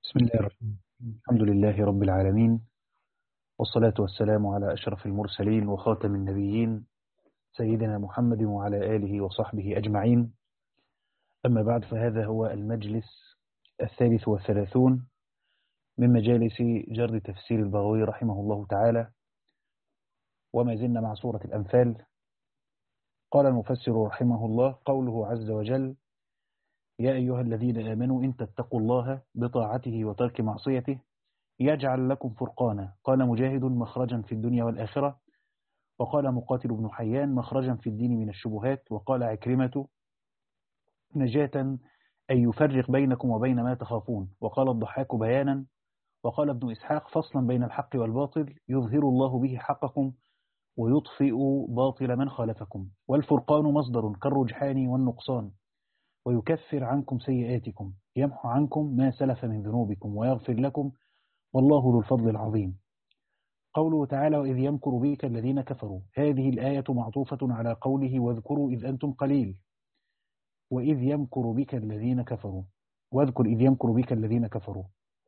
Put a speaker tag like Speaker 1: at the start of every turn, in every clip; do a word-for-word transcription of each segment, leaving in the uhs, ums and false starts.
Speaker 1: بسم الله الرحمن الرحيم. الحمد لله رب العالمين، والصلاة والسلام على أشرف المرسلين وخاتم النبيين سيدنا محمد وعلى آله وصحبه أجمعين. أما بعد، فهذا هو المجلس الثالث والثلاثون من مجالس جرد تفسير البغوي رحمه الله تعالى، وما زلنا مع سورة الأنفال. قال المفسر رحمه الله: قوله عز وجل: يا أيها الذين آمنوا إن تتقوا الله بطاعته وترك معصيته يجعل لكم فرقانا. قال مجاهد: مخرجا في الدنيا والآخرة. وقال مقاتل بن حيان: مخرجا في الدين من الشبهات. وقال عكرمة: نجاة أن يفرق بينكم وبين ما تخافون. وقال الضحاك: بيانا. وقال ابن إسحاق: فصلا بين الحق والباطل يظهر الله به حقكم ويطفئ باطل من خالفكم. والفرقان مصدر كالرجحان والنقصان، ويكفر عنكم سيئاتكم، يمحو عنكم ما سلف من ذنوبكم ويغفر لكم، والله ذو الفضل العظيم. قوله تعالى: وإذ يمكر بك الذين كفروا. هذه الآية معطوفة على قوله: واذكروا إذ أنتم قليل. وإذ يمكر بك الذين كفروا، واذكر إذ يمكر بك الذين كفروا،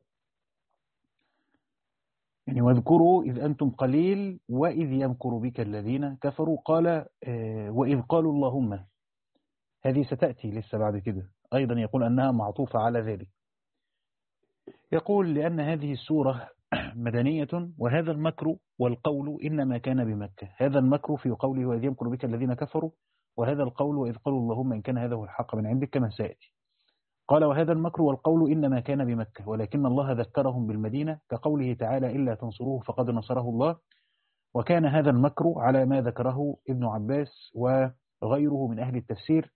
Speaker 1: يعني واذكروا إذ أنتم قليل وإذ يمكر بك الذين كفروا. قال آه وإذ قالوا اللهم. هذه ستأتي لسه بعد كده أيضا، يقول أنها معطوفة على ذلك. يقول: لأن هذه السورة مدنية، وهذا المكر والقول إنما كان بمكة. هذا المكر في قوله وإذ يمكر بك الذين كفروا، وهذا القول وإذ قالوا اللهم إن كان هذا هو الحق من عندك كما سيأتي. قال: وهذا المكر والقول إنما كان بمكة، ولكن الله ذكرهم بالمدينة، كقوله تعالى: إلا تنصروه فقد نصره الله. وكان هذا المكر على ما ذكره ابن عباس وغيره من أهل التفسير،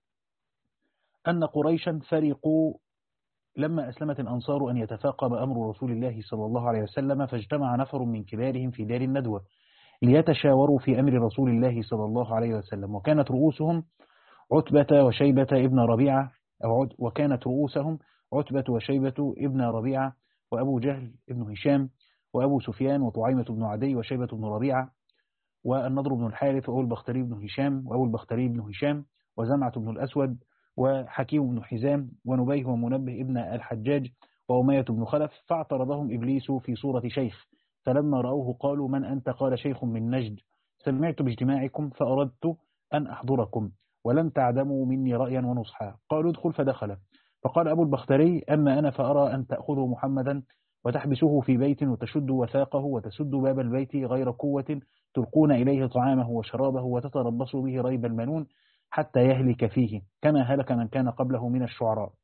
Speaker 1: أن قريشا فرقوا لما أسلمت الأنصار أن يتفاقم أمر رسول الله صلى الله عليه وسلم، فاجتمع نفر من كبارهم في دار الندوة ليتشاوروا في أمر رسول الله صلى الله عليه وسلم. وكانت رؤوسهم عتبة وشيبة ابن ربيعة أو وكانت رؤوسهم عتبة وشيبة ابن ربيعة وأبو جهل ابن هشام وأبو سفيان وطعيمة بن عدي وشيبة بن ربيعة والنضر بن الحارث وأبو البختري بن هشام وأبو البختري بن هشام وزمعة بن الأسود وحكيم بن حزام ونبيه ومنبه ابن الحجاج وأمية بن خلف. فاعترضهم إبليس في صورة شيخ، فلما رأوه قالوا: من أنت؟ قال: شيخ من نجد، سمعت باجتماعكم فأردت أن أحضركم، ولم تعدموا مني رأيا ونصحا. قالوا: ادخل. فدخل. فقال أبو البختري: أما أنا فأرى أن تأخذوا محمدا وتحبسوه في بيت وتشدوا وثاقه وتسدوا باب البيت غير قوة، تلقون إليه طعامه وشرابه وتتربصوا به ريب المنون حتى يهلك فيه كما هلك من كان قبله من الشعراء.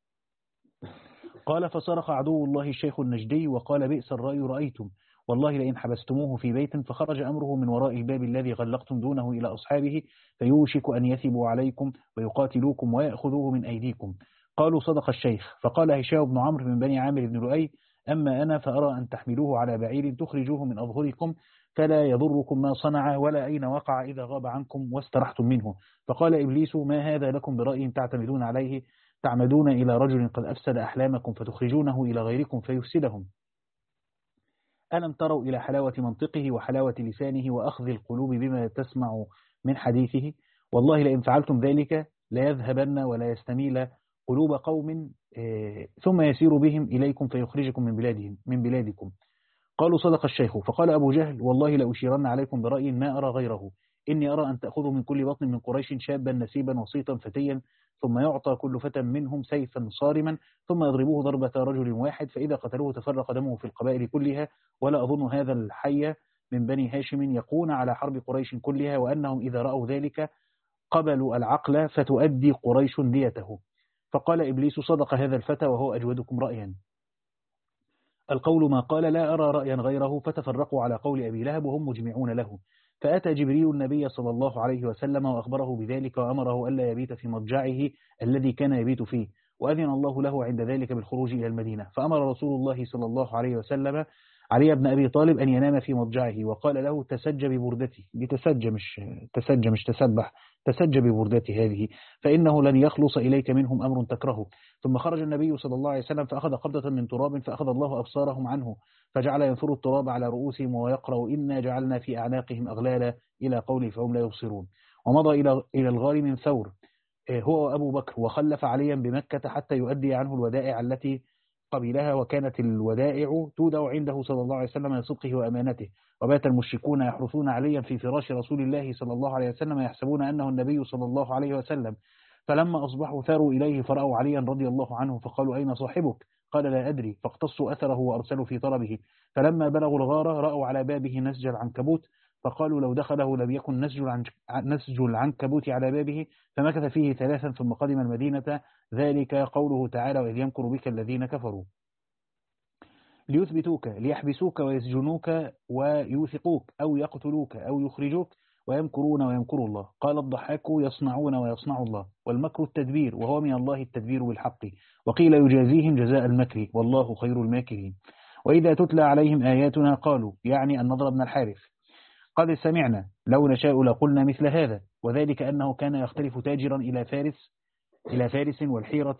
Speaker 1: قال: فصرخ عدو الله الشيخ النجدي وقال: بئس الرأي رأيتم، والله لئن حبستموه في بيت فخرج أمره من وراء الباب الذي غلقتم دونه إلى أصحابه فيوشك أن يثبوا عليكم ويقاتلوكم ويأخذوه من أيديكم. قالوا: صدق الشيخ. فقال هشام بن عمرو من بني عامر بن لؤي: أما أنا فأرى أن تحملوه على بعير تخرجوه من أظهركم فلا يضركم ما صنع ولا أين وقع إذا غاب عنكم واسترحتم منه. فقال إبليس: ما هذا لكم برأي تعتمدون عليه؟ تعمدون إلى رجل قد أفسد أحلامكم فتخرجونه إلى غيركم فيفسدهم. ألم تروا إلى حلاوة منطقه وحلاوة لسانه وأخذ القلوب بما تسمع من حديثه؟ والله لئن فعلتم ذلك ليذهبن ولا يستميل قلوب قوم ثم يسير بهم إليكم فيخرجكم من بلادهم من بلادكم. قالوا: صدق الشيخ. فقال أبو جهل: والله لأشيرن عليكم برأي ما أرى غيره، إني أرى أن تأخذوا من كل بطن من قريش شابا نسيبا وسيطا فتيا، ثم يعطى كل فتى منهم سيفا صارما، ثم يضربوه ضربة رجل واحد، فإذا قتلوه تفرق دمه في القبائل كلها. ولا أظن هذا الحي من بني هاشم يقون على حرب قريش كلها، وأنهم إذا رأوا ذلك قبلوا العقل فتؤدي قريش ديته. فقال إبليس: صدق هذا الفتى وهو أجودكم رأيا. القول ما قال، لا أرى رأيا غيره. فتفرقوا على قول أبي لهب وهم مجمعون له. فأتى جبريل النبي صلى الله عليه وسلم وأخبره بذلك وأمره ألا يبيت في مضجعه الذي كان يبيت فيه، وأذن الله له عند ذلك بالخروج إلى المدينة. فأمر رسول الله صلى الله عليه وسلم علي بن أبي طالب أن ينام في مضجعه، وقال له: تسج ببردته. بتسج مش تسج مش تسبح، تسج ببردته هذه، فإنه لن يخلص إليك منهم أمر تكرهه. ثم خرج النبي صلى الله عليه وسلم فأخذ قبضة من تراب فأخذ الله أبصارهم عنه، فجعل ينفر التراب على رؤوسهم ويقرأ: إنا جعلنا في أعناقهم أغلالا إلى قوله فهم لا يبصرون. ومضى إلى إلى الغار من ثور هو وأبو بكر، وخلف عليا بمكة حتى يؤدي عنه الودائع التي قبلها، وكانت الودائع تودع عنده صلى الله عليه وسلم لصدقه وأمانته. وبات المشركون يحرثون عليا في فراش رسول الله صلى الله عليه وسلم يحسبون أنه النبي صلى الله عليه وسلم، فلما أصبحوا ثاروا إليه فرأوا عليا رضي الله عنه فقالوا أين صاحبك؟ قال لا أدري، فاقتصوا أثره وأرسلوا في طلبه، فلما بلغوا الغار رأوا على بابه نسج العنكبوت، فقالوا لو دخله لم يكن نسج العنكبوت على بابه، فمكث فيه ثلاثا ثم قدم المدينة. ذلك قوله تعالى وإذ يمكر بك الذين كفروا ليثبتوك ليحبسوك ويسجنوك ويوثقوك أو يقتلوك أو يخرجوك ويمكرون ويمكر الله. قال الضحاك يصنعون ويصنع الله، والمكر التدبير، وهو من الله التدبير بالحق، وقيل يجازيهم جزاء المكر والله خير الماكرين. وإذا تتلى عليهم آياتنا قالوا، يعني النضر بن الحارث، قد سمعنا لو نشاء لقلنا مثل هذا، وذلك أنه كان يختلف تاجرا إلى فارس إلى فارس والحيرة،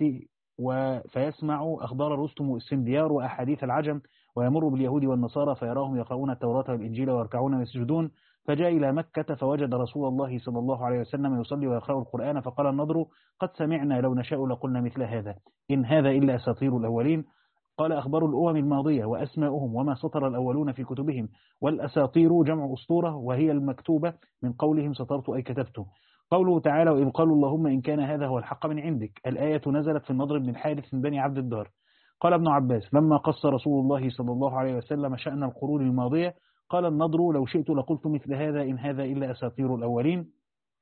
Speaker 1: فيسمع أخبار رستم والسنديار وأحاديث العجم، ويمر باليهود والنصارى فيراهم يقرؤون التوراة والإنجيل ويركعون ويسجدون، فجاء إلى مكة فوجد رسول الله صلى الله عليه وسلم يصلي ويقرأ القرآن، فقال النضر قد سمعنا لو نشاء لقلنا مثل هذا، إن هذا إلا أساطير الأولين. قال أخبار الأمم الماضية وأسماؤهم وما سطر الأولون في كتبهم، والأساطير جمع أسطورة وهي المكتوبة من قولهم سطرت أي كتبت. قوله تعالى وإذ قالوا اللهم إن كان هذا هو الحق من عندك، الآية نزلت في النضر بن الحارث من بني عبد الدار. قال ابن عباس لما قص رسول الله صلى الله عليه وسلم شأن القرون الماضية قال النضر لو شئت لقلت مثل هذا إن هذا إلا أساطير الأولين،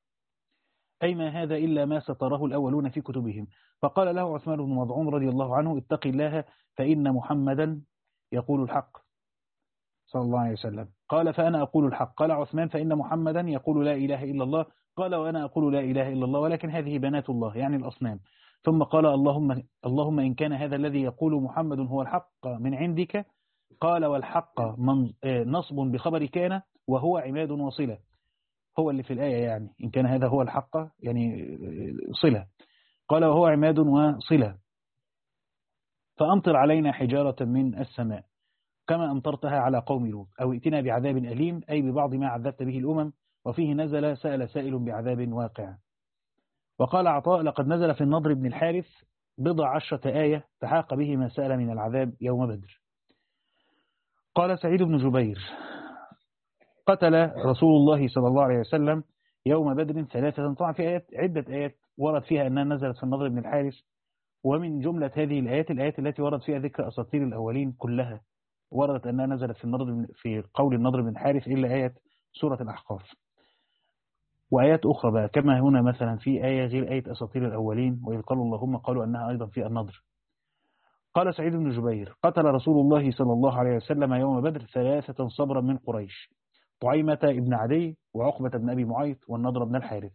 Speaker 1: أي ما هذا إلا ما سطره الأولون في كتبهم. فقال له عثمان بن مظعون رضي الله عنه اتق الله فإن محمدا يقول الحق صلى الله عليه وسلم. قال فأنا أقول الحق. قال عثمان فإن محمدا يقول لا إله إلا الله. قال وأنا أقول لا إله إلا الله ولكن هذه بنات الله يعني الأصنام. ثم قال اللهم, اللهم إن كان هذا الذي يقول محمد هو الحق من عندك. قال والحق نصب بخبر كان وهو عماد وصلة، هو اللي في الآية يعني إن كان هذا هو الحق يعني صلة. قال وهو عماد وصلة، فأمطر علينا حجارة من السماء كما أمطرتها على قوم لوط، أو ائتنا بعذاب أليم أي ببعض ما عذبت به الأمم. وفيه نزل سأل سائل بعذاب واقع. وقال عطاء لقد نزل في النضر بن الحارث بضع عشرة آية فحاق به ما سأل من العذاب يوم بدر. قال سعيد بن جبير قتل رسول الله صلى الله عليه وسلم يوم بدر ثلاثة. طبعا في آيات عدة آيات ورد فيها أنها نزلت في النضر بن الحارث، ومن جملة هذه الآيات الآيات التي ورد فيها ذكر أساطير الأولين كلها وردت أنها نزلت في النضر في قول النضر بن الحارث إلا آية سورة الأحقاف، وآيات أخرى بقى كما هنا مثلا في آية غير آية أساطير الأولين وإذ قالوا اللهم قالوا أنها أيضا في النضر. قال سعيد بن جبير قتل رسول الله صلى الله عليه وسلم يوم بدر ثلاثة صبرا من قريش، طعيمة ابن عدي وعقبة بن أبي معيط والنضر بن الحارث.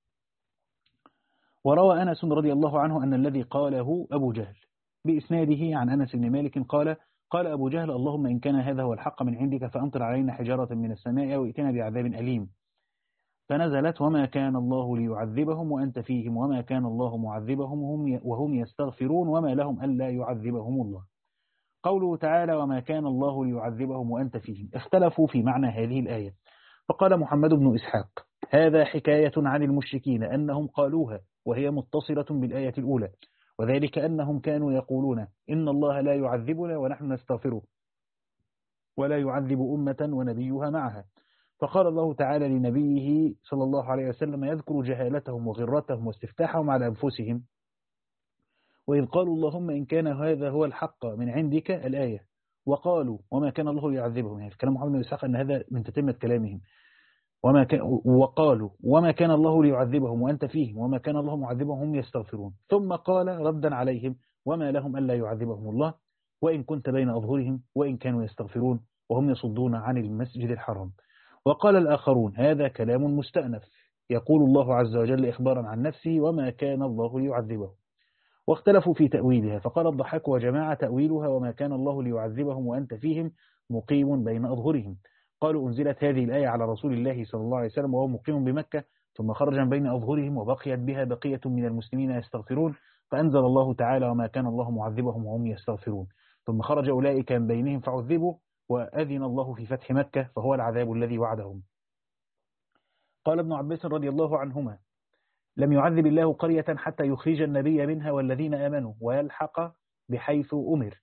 Speaker 1: وروى أنس رضي الله عنه أن الذي قاله أبو جهل بإسناده عن أنس بن مالك قال قال أبو جهل اللهم إن كان هذا هو الحق من عندك فأمطر علينا حجارة من السماء وائتنا بعذاب أليم، فنزلت وما كان الله ليعذبهم وأنت فيهم وما كان الله معذبهم وهم يستغفرون وما لهم ألا يعذبهم الله. قوله تعالى وما كان الله ليعذبهم وأنت فيهم اختلفوا في معنى هذه الآية، فقال محمد بن إسحاق هذا حكاية عن المشركين أنهم قالوها وهي متصلة بالآية الأولى، وذلك أنهم كانوا يقولون إن الله لا يعذبنا ونحن نستغفره ولا يعذب أمة ونبيها معها. فقال الله تعالى لنبيه صلى الله عليه وسلم يذكر جهالتهم وغرتهم واستفتاحهم على أنفسهم وإذ قالوا اللهم إن كان هذا هو الحق من عندك الآية وقالوا وما كان الله يعذبهم، يعني في كلام محمد بن إسحاق أن هذا من تتمة كلامهم وما كان وقالوا وما كان الله ليعذبهم وأنت فيهم وما كان الله معذبهم هم يستغفرون، ثم قال ردا عليهم وما لهم ألا يعذبهم الله وإن كنت بين أظهرهم وإن كانوا يستغفرون وهم يصدون عن المسجد الحرام. وقال الآخرون هذا كلام مستأنف يقول الله عز وجل إخبارا عن نفسه وما كان الله ليعذبهم، واختلفوا في تأويلها. فقال الضحاك وجماعة تأويلها وما كان الله ليعذبهم وأنت فيهم مقيم بين أظهرهم. قالوا أنزلت هذه الآية على رسول الله صلى الله عليه وسلم وهو مقيم بمكة ثم خرج من بين أظهرهم وبقيت بها بقية من المسلمين يستغفرون، فأنزل الله تعالى وما كان الله معذبهم وهم يستغفرون، ثم خرج أولئك من بينهم فعذبوا وأذن الله في فتح مكة فهو العذاب الذي وعدهم. قال ابن عباس رضي الله عنهما لم يعذب الله قرية حتى يخرج النبي منها والذين آمنوا ويلحق بحيث أمر،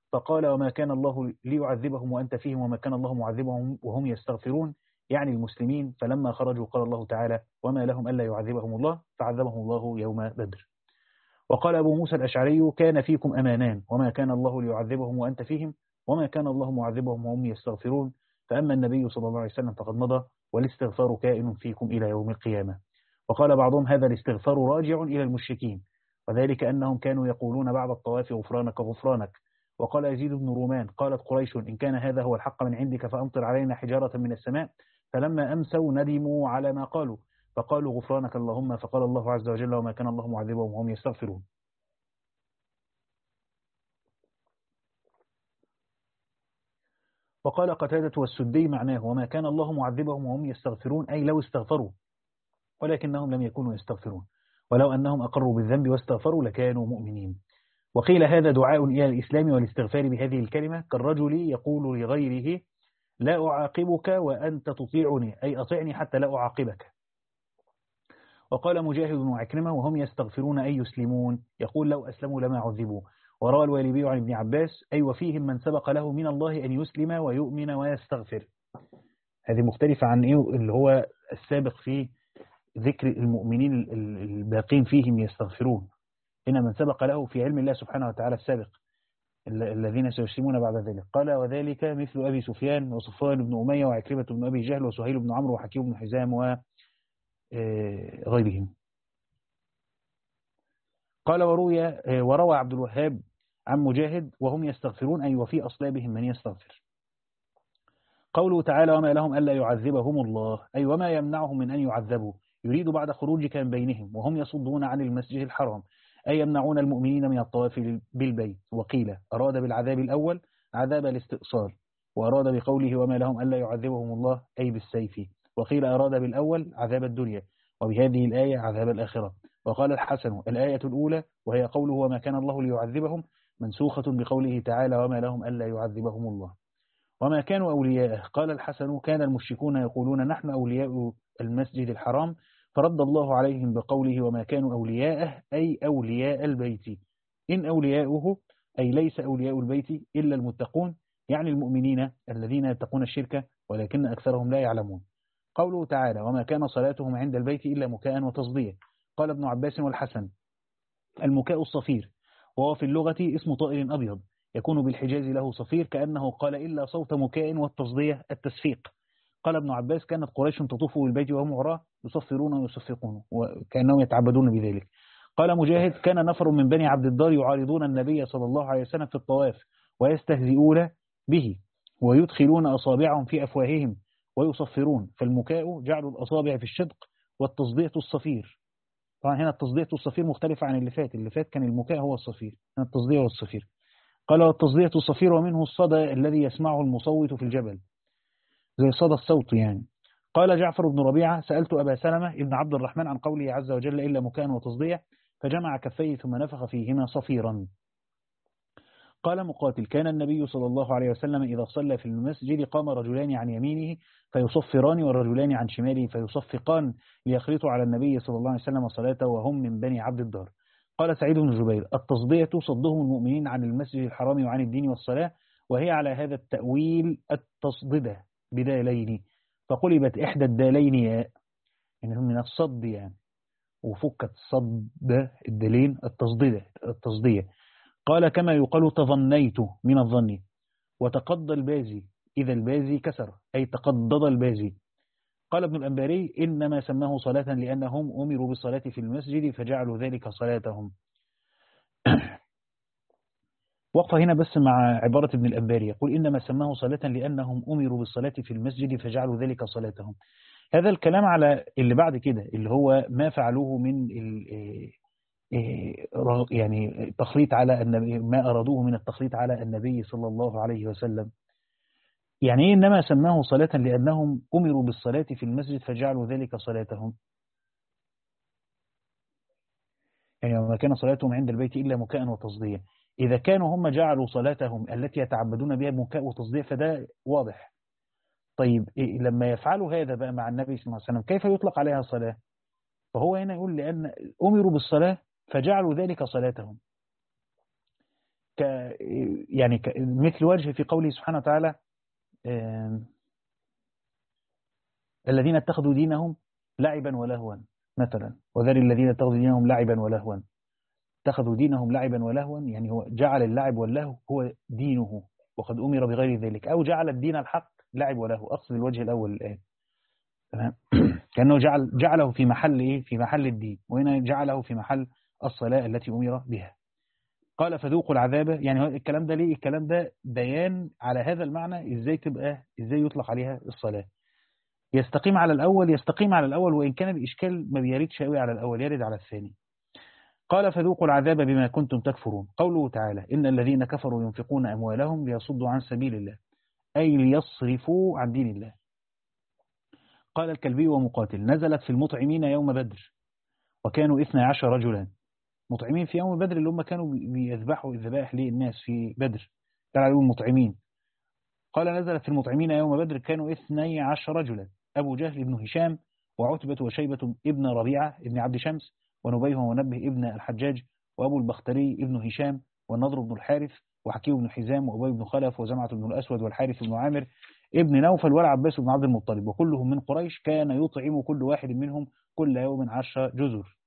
Speaker 1: فقال وما كان الله ليعذبهم وأنت فيهم وما كان الله معذبهم وهم يستغفرون، يعني المسلمين. فلما خرجوا قال الله تعالى وما لهم ألا يعذبهم الله فعذبهم الله يوم بدر. وقال أبو موسى الأشعري كان فيكم أمانان وما كان الله ليعذبهم وأنت فيهم وما كان الله معذبهم وهم يستغفرون، فأما النبي صلى الله عليه وسلم فقد مضى والاستغفار كائن فيكم إلى يوم القيامة. وقال بعضهم هذا الاستغفار راجع إلى المشركين، وذلك أنهم كانوا يقولون بعد الطواف غفرانك غفرانك. وقال يزيد بن رومان قالت قريش إن كان هذا هو الحق من عندك فأمطر علينا حجارة من السماء، فلما أمسوا ندموا على ما قالوا فقالوا غفرانك اللهم، فقال الله عز وجل وما كان الله معذبهم وهم يستغفرون. وقال قتادة والسدي معناه وما كان الله معذبهم وهم يستغفرون، أي لو استغفروا ولكنهم لم يكونوا يستغفرون، ولو أنهم أقروا بالذنب واستغفروا لكانوا مؤمنين. وقيل هذا دعاء إلى الإسلام والاستغفار بهذه الكلمة، كالرجل يقول لغيره لا أعاقبك وأنت تطيعني، أي أطعني حتى لا أعاقبك. وقال مجاهد وعكرمة وهم يستغفرون أي يسلمون، يقول لو أسلموا لما عذبوا. وروى الوالبي عن ابن عباس أي وفيهم من سبق له من الله أن يسلم ويؤمن ويستغفر. هذه مختلفة عن إيه اللي هو السابق في ذكر المؤمنين الباقين فيهم يستغفرون، إن من سبق له في علم الله سبحانه وتعالى السابق الذين سيسلمون بعد ذلك. قال وذلك مثل أبي سفيان وصفوان بن أمية وعكرمة بن أبي جهل وسهيل بن عمرو وحكيم بن حزام وغيرهم. قال وروي وروى عبد الوهاب عن مجاهد وهم يستغفرون أي وفي أصلابهم من يستغفر. قوله تعالى وما لهم ألا يعذبهم الله، أي وما يمنعهم من أن يعذبوا، يريد بعد خروجك من بينهم وهم يصدون عن المسجد الحرام، أي يمنعون المؤمنين من الطواف بالبيت. وقيل أراد بالعذاب الأول عذاب الاستئصال، وأراد بقوله وما لهم ألا يعذبهم الله أي بالسيف. وقيل أراد بالأول عذاب الدنيا، وبهذه الآية عذاب الآخرة. وقال الحسن الآية الأولى وهي قوله وما كان الله ليعذبهم منسوخة بقوله تعالى وما لهم ألا يعذبهم الله وما كانوا أولياءه. قال الحسن كان المشركون يقولون نحن أولياء المسجد الحرام، فرد الله عليهم بقوله وما كانوا أولياءه أي أولياء البيت، إن أولياؤه أي ليس أولياء البيت إلا المتقون، يعني المؤمنين الذين يتقون الشرك ولكن أكثرهم لا يعلمون. قوله تعالى وما كان صلاتهم عند البيت إلا مكاء وتصدية. قال ابن عباس والحسن المكاء الصفير، وهو في اللغة اسم طائر أبيض يكون بالحجاز له صفير، كأنه قال إلا صوت مكاء، والتصدية التسفيق. قال ابن عباس كانت قريش تطوف بالبيت وهم عراة يصفرون ويصفقون وكأنهم يتعبدون بذلك. قال مجاهد كان نفر من بني عبد الدار يعارضون النبي صلى الله عليه وسلم في الطواف ويستهزئون به ويدخلون أصابعهم في أفواههم ويصفرون، فالمكاء جعل الأصابع في الشدق والتصدية الصفير. طبعا هنا التصدية الصفير مختلفة عن اللي فات، اللي فات كان المكاء هو الصفير، هنا التصدية والصفير. قال والتصدية الصفير ومنه الصدى الذي يسمعه المصوت في الجبل زي صدى الصوت يعني. قال جعفر بن ربيعة سألت أبا سلمة ابن عبد الرحمن عن قوله عز وجل إلا مكاء وتصدية، فجمع كفيه ثم نفخ فيهما صفيرا. قال مقاتل كان النبي صلى الله عليه وسلم إذا صلى في المسجد قام رجلان عن يمينه فيصفران والرجلان عن شماله فيصفقان ليخلطوا على النبي صلى الله عليه وسلم صلاته وهم من بني عبد الدار. قال سعيد بن جبير التصدية صدهم المؤمنين عن المسجد الحرام وعن الدين والصلاة، وهي على هذا التأويل التصددة بدالين، فقلبت إحدى الدالين ياء يعني من الصد يعني، وفكت صد الدالين التصدية التصدية. قال كما يقال تظنيت من الظن، وتقضى البازي إذا البازي كسر أي تقضض البازي. قال ابن الأنباري إنما سماه صلاة لأنهم أمروا بالصلاة في المسجد فجعلوا ذلك صلاتهم. وقفة هنا بس مع عبارة ابن الأنباري، يقول إنما سماه صلاة لأنهم أمروا بالصلاة في المسجد فجعلوا ذلك صلاتهم. هذا الكلام على اللي بعد كده اللي هو ما فعلوه من يعني تخليط على النبي، ما أرادوه من التخليط على النبي صلى الله عليه وسلم. يعني إيه إنما سماه صلاة لأنهم أمروا بالصلاة في المسجد فجعلوا ذلك صلاتهم؟ يعني وما كان صلاتهم عند البيت إلا مكاء وتصدية. إذا كانوا هم جعلوا صلاتهم التي يتعبدون بها مكاء وتصدية فده واضح. طيب إيه لما يفعلوا هذا بقى مع النبي صلى الله عليه وسلم كيف يطلق عليها صلاة؟ فهو هنا يقول لأن أمروا بالصلاة فجعلوا ذلك صلاتهم. ك يعني ك مثل وجه في قوله سبحانه وتعالى الذين اتخذوا دينهم لعبا ولهوا مثلا، وذر الذين اتخذوا دينهم لعبا ولهوا. اتخذوا دينهم لعبا ولهوا يعني هو جعل اللعب واللهو هو دينه، وقد أمر بغير ذلك، أو جعل الدين الحق لعب ولهو. أقصد الوجه الأول الآن، تمام. كأنه جعل جعله في محل إيه؟ في محل الدين، وهنا جعله في محل الصلاة التي أمر بها. قال فذوقوا العذاب، يعني الكلام ده ليه؟ الكلام ده بيان على هذا المعنى، إزاي تبقى إزاي يطلق عليها الصلاة. يستقيم على الأول، يستقيم على الأول، وإن كان الإشكال ما بيردش قوي على الأول، يرد على الثاني. قال فذوقوا العذاب بما كنتم تكفرون. قوله تعالى إن الذين كفروا ينفقون أموالهم ليصدوا عن سبيل الله، أي ليصرفوا عن دين الله. قال الكلبي ومقاتل نزلت في المطعمين يوم بدر، وكانوا اثني عشر رجلا. مطعمين في يوم بدر اللي هم كانوا بيذبحوا الذبائح للناس في بدر، كانوا عليهم مطعمين. قال نزلت في المطعمين يوم بدر كانوا اثني عشر رجلا، أبو جهل بن هشام وعتبة وشيبة ابن ربيعة ابن عبد شمس ونبيه ونبه ابن الحجاج وأبو البختري ابن هشام والنضر بن الحارث وحكيم بن حزام وأبي بن خلف وزمعة بن الأسود والحارث بن عامر ابن نوفل والعباس بن عبد المطلب، وكلهم من قريش. كان يطعم كل واحد منهم كل يوم عشر جزر.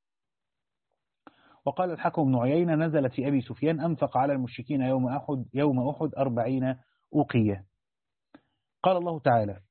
Speaker 1: وقال الحكم بن عيينة نزلت في أبي سفيان أنفق على المشركين يوم أحد يوم أحد أربعين أوقية. قال الله تعالى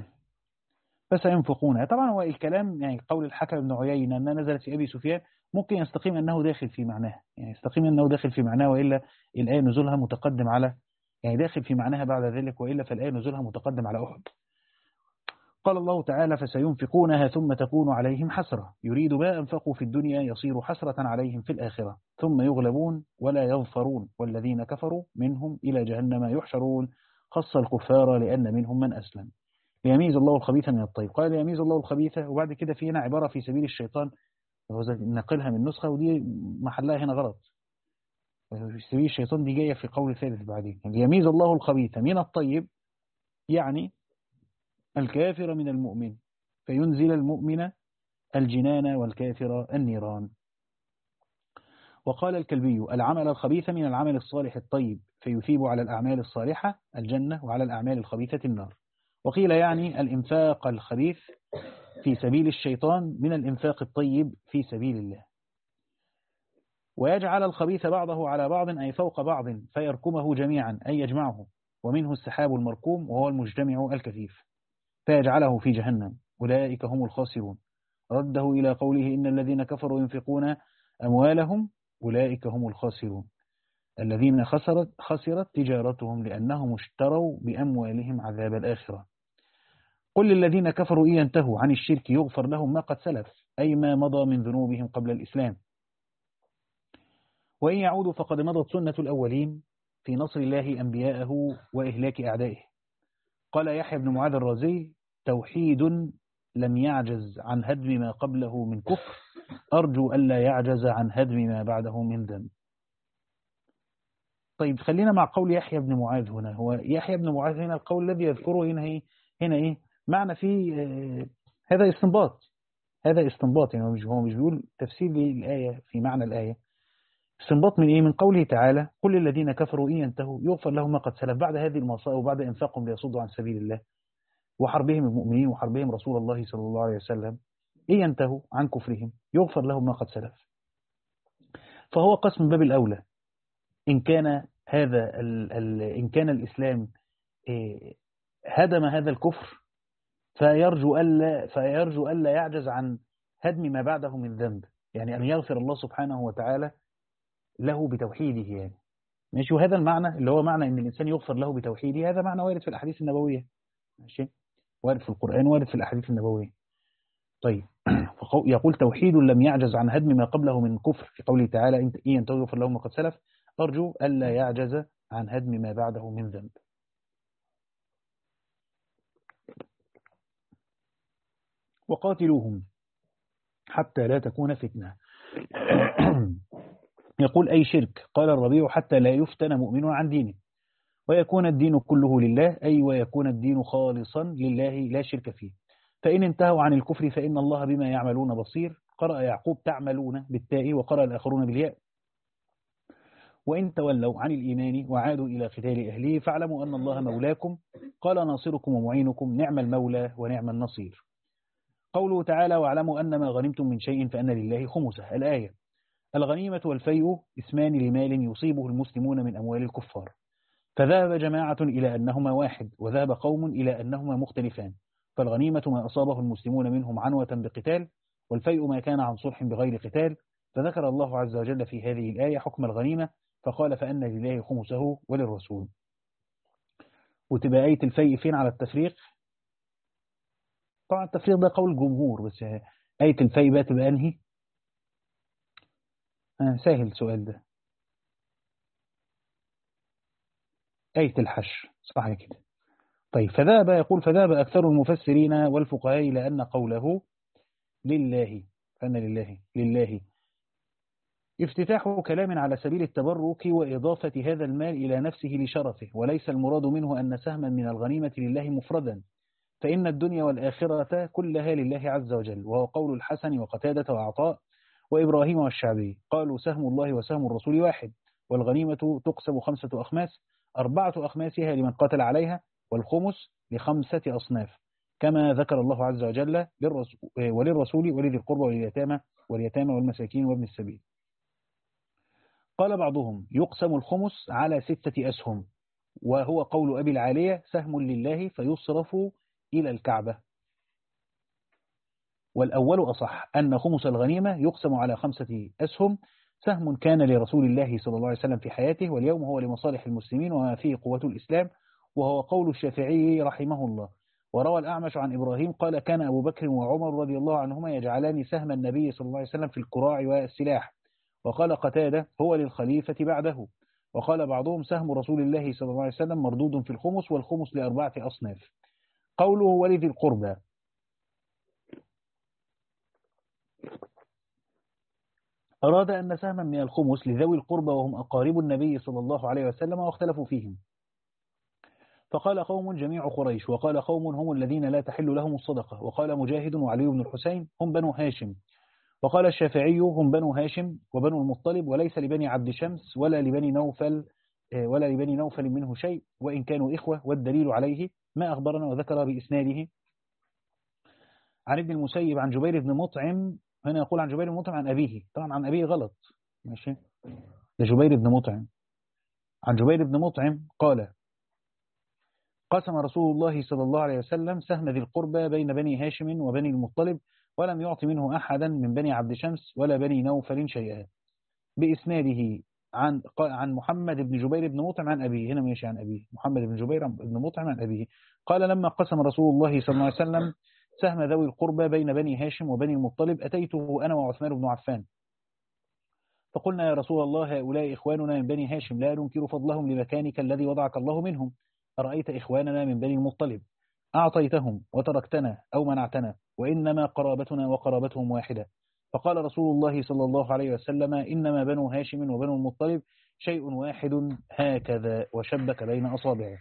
Speaker 1: فسينفقونها. طبعا هو الكلام يعني قول الحكم بن عيينة أنها نزلت في أبي سفيان ممكن يستقيم أنه داخل في معناها، يعني يستقيم أنه داخل في معناها، وإلا الآية نزولها متقدم على يعني داخل في معناها بعد ذلك، وإلا فالآية نزولها متقدم على أحد. قال الله تعالى فسينفقونها ثم تكون عليهم حسرة، يريد ما أنفقوا في الدنيا يصير حسرة عليهم في الآخرة، ثم يغلبون ولا يظفرون والذين كفروا منهم إلى جهنم يحشرون. خص الكفار لأن منهم من أسلم. ليميز الله الخبيث من الطيب. قال ليميز الله الخبيث، وبعد كده في هنا عبارة في سبيل الشيطان، نقلها من نسخة ودي محلها هنا غلط. في سبيل الشيطان دي جاية في قول ثالث بعدين. ليميز الله الخبيث من الطيب، يعني الكافر من المؤمن، فينزل المؤمن الجنان والكافر النيران. وقال الكلبي العمل الخبيث من العمل الصالح الطيب، فيثيب على الأعمال الصالحة الجنة وعلى الأعمال الخبيثة النار. وقيل يعني الإنفاق الخبيث في سبيل الشيطان من الإنفاق الطيب في سبيل الله. ويجعل الخبيث بعضه على بعض أي فوق بعض فيركمه جميعا أي يجمعه، ومنه السحاب المركوم وهو المجتمع الكثيف، فيجعله في جهنم، أولئك هم الخاسرون. رده إلى قوله إن الذين كفروا ينفقون أموالهم أولئك هم الخاسرون الذين خسرت, خسرت تجارتهم لأنهم اشتروا بأموالهم عذاب الآخرة. قل للذين كفروا إن ينتهوا عن الشرك يغفر لهم ما قد سلف، أي ما مضى من ذنوبهم قبل الإسلام، وإن يعودوا فقد مضت سنة الأولين في نصر الله أنبياءه وإهلاك أعدائه. قال يحيى بن معاذ الرازي توحيد لم يعجز عن هدم ما قبله من كفر، أرجو ألا يعجز عن هدم ما بعده من ذنب. طيب خلينا مع قول يحيى بن معاذ هنا. هو يحيى بن معاذ هنا القول الذي يذكره هنا إيه؟ هنا إيه معنى فيه؟ آه هذا استنباط، هذا استنباط يعني هو مش هو مش بيقول تفسير للآية في معنى الآية. استنباط من إيه؟ من قوله تعالى كل الذين كفروا إن ينتهوا يغفر لهم ما قد سلف، بعد هذه المصائب وبعد إنفاقهم ليصدوا عن سبيل الله وحربهم المؤمنين وحربهم رسول الله صلى الله عليه وسلم، إن ينتهوا عن كفرهم يغفر لهم ما قد سلف. فهو قسم باب الأولى إن كان هذا ال ال إن كان الإسلام هدم هذا الكفر، فيرجو ألا فيرجو ألا يعجز عن هدم ما بعده من ذنب، يعني أن يغفر الله سبحانه وتعالى له بتوحيده يعني. ماشي. وهذا المعنى اللي هو معنى أن الإنسان يغفر له بتوحيده، هذا معنى وارد في الأحاديث النبوية، ماشي، وارد في القرآن وارد في الأحاديث النبوية. طيب يقول توحيد لم يعجز عن هدم ما قبله من كفر في قوله تعالى إن ينتهوا يغفر لهم ما قد سلف، أرجو ألا يعجز عن هدم ما بعده من ذنب. وقاتلوهم حتى لا تكون فتنة. يقول أي شرك. قال الربيع حتى لا يفتن مؤمن عن دينه، ويكون الدين كله لله، أي ويكون الدين خالصا لله لا شرك فيه. فإن انتهوا عن الكفر فإن الله بما يعملون بصير. قرأ يعقوب تعملون بالتاء وقرأ الآخرون بالياء. وإن تولوا عن الإيمان وعادوا إلى قتال أهله فاعلموا أن الله مولاكم قال ناصركم ومعينكم نعم المولى ونعم النصير. قوله تعالى واعلموا أن ما غنمتم من شيء فأن لله خمسه. الآية. الغنيمة والفيء اسمان لمال يصيبه المسلمون من أموال الكفار، فذهب جماعة إلى أنهما واحد وذهب قوم إلى أنهما مختلفان. فالغنيمة ما أصابه المسلمون منهم عنوة بقتال، والفيء ما كان عن صلح بغير قتال. فذكر الله عز وجل في هذه الآية حكم الغنيمة فقال فأن لله خمسه وللرسول. وتبقى آية الفيء فين على التفريق؟ طبعا التفريق ده قول جمهور، بس آية الفيء بقى تبقى أنهي؟ آه سهل السؤال ده. آية الحشر صح كده. طيب فذهب يقول فذهب أكثر المفسرين والفقهاء إلى أن قوله لله فأن لله لله افتتاح كلام على سبيل التبرك وإضافة هذا المال إلى نفسه لشرفه، وليس المراد منه أن سهما من الغنيمة لله مفردا، فإن الدنيا والآخرة كلها لله عز وجل. وهو قول الحسن وقتادة وعطاء وإبراهيم والشعبي قالوا سهم الله وسهم الرسول واحد، والغنيمة تقسم خمسة أخماس، أربعة أخماسها لمن قتل عليها، والخمس لخمسة أصناف، كما ذكر الله عز وجل وللرسول ولذي القربى واليتامى واليتامى والمساكين وابن السبيل. قال بعضهم يقسم الخمس على ستة أسهم، وهو قول أبي العالية سهم لله فيصرف إلى الكعبة. والأول أصح أن خمس الغنيمة يقسم على خمسة أسهم، سهم كان لرسول الله صلى الله عليه وسلم في حياته، واليوم هو لمصالح المسلمين وما فيه قوة الإسلام، وهو قول الشافعي رحمه الله. وروى الأعمش عن إبراهيم قال كان أبو بكر وعمر رضي الله عنهما يجعلان سهم النبي صلى الله عليه وسلم في الكراع والسلاح. وقال قتادة هو للخليفة بعده. وقال بعضهم سهم رسول الله صلى الله عليه وسلم مردود في الخمس، والخمس لأربعة أصناف. قوله ولذي القربى أراد أن سهما من الخمس لذوي القربى وهم أقارب النبي صلى الله عليه وسلم واختلفوا فيهم، فقال قوم جميع قريش، وقال قوم هم الذين لا تحل لهم الصدقة، وقال مجاهد وعلي بن الحسين هم بنو هاشم، وقال الشافعي هم بنو هاشم وبنو المطلب، وليس لبني عبد شمس ولا لبني نوفل ولا لبني نوفل منه شيء وإن كانوا إخوة، والدليل عليه ما أخبرنا وذكر بإسناده عن ابن المسيب عن جبير بن مطعم. هنا يقول عن جبير بن مطعم عن أبيه، طبعا عن أبيه غلط، ماشي، ده جبير بن مطعم. عن جبير بن مطعم قال قسم رسول الله صلى الله عليه وسلم سهم ذي القربى بين بني هاشم وبني المطلب، ولم يعط منه أحدا من بني عبد شمس ولا بني نوفل شيئا، بإسناده عن عن محمد بن جبير بن مطعم عن أبيه. هنا ماشي عن أبيه، محمد بن جبير بن مطعم عن أبيه قال لما قسم رسول الله صلى الله عليه وسلم سهم ذوي القربى بين بني هاشم وبني المطلب أتيته أنا وعثمان بن عفان فقلنا يا رسول الله هؤلاء إخواننا من بني هاشم لا ننكر فضلهم لمكانك الذي وضعك الله منهم، أرأيت إخواننا من بني المطلب أعطيتهم وتركتنا أو منعتنا، وإنما قرابتنا وقرابتهم واحدة. فقال رسول الله صلى الله عليه وسلم إنما بنو هاشم وبنو المطلب شيء واحد هكذا، وشبك بين أصابعه.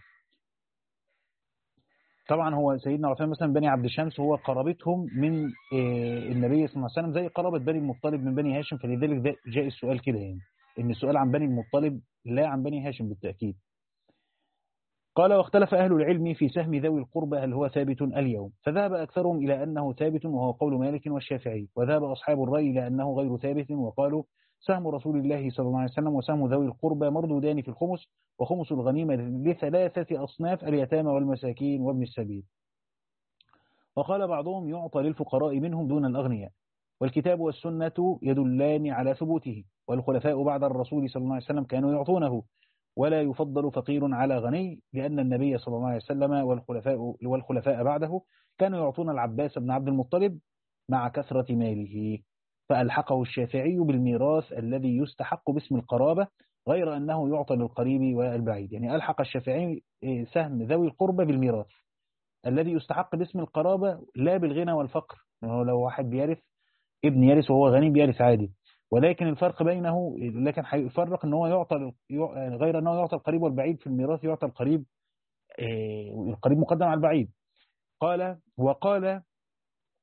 Speaker 1: طبعا هو سيدنا عثمان مثلا بني عبد الشمس هو قرابتهم من النبي صلى الله عليه وسلم زي قرابة بني المطلب من بني هاشم، فلذلك جاء السؤال كده، يعني إن السؤال عن بني المطلب لا عن بني هاشم بالتأكيد. قال واختلف أهل العلم في سهم ذوي القربى هل هو ثابت اليوم، فذهب أكثرهم إلى أنه ثابت وهو قول مالك والشافعي، وذهب أصحاب الرأي إلى أنه غير ثابت وقالوا سهم رسول الله صلى الله عليه وسلم وسهم ذوي القربى مردودان في الخمس، وخمس الغنيمة لثلاثة أصناف اليتامى والمساكين وابن السبيل. وقال بعضهم يعطى للفقراء منهم دون الأغنياء، والكتاب والسنة يدلان على ثبوته، والخلفاء بعد الرسول صلى الله عليه وسلم كانوا يعطونه، ولا يفضل فقير على غني، لأن النبي صلى الله عليه وسلم والخلفاء والخلفاء بعده كانوا يعطون العباس بن عبد المطلب مع كثرة ماله، فألحقه الشافعي بالميراث الذي يستحق باسم القرابة، غير أنه يعطى للقريب والبعيد. يعني ألحق الشافعي سهم ذوي القربة بالميراث الذي يستحق باسم القرابة لا بالغنى والفقر، لو واحد بيرث ابن يرث وهو غني بيرث عادي، ولكن الفرق بينه لكن هيفرق ان هو يعطى غير انه يعطى القريب والبعيد في الميراث، يعطى القريب القريب مقدم على البعيد. قال وقال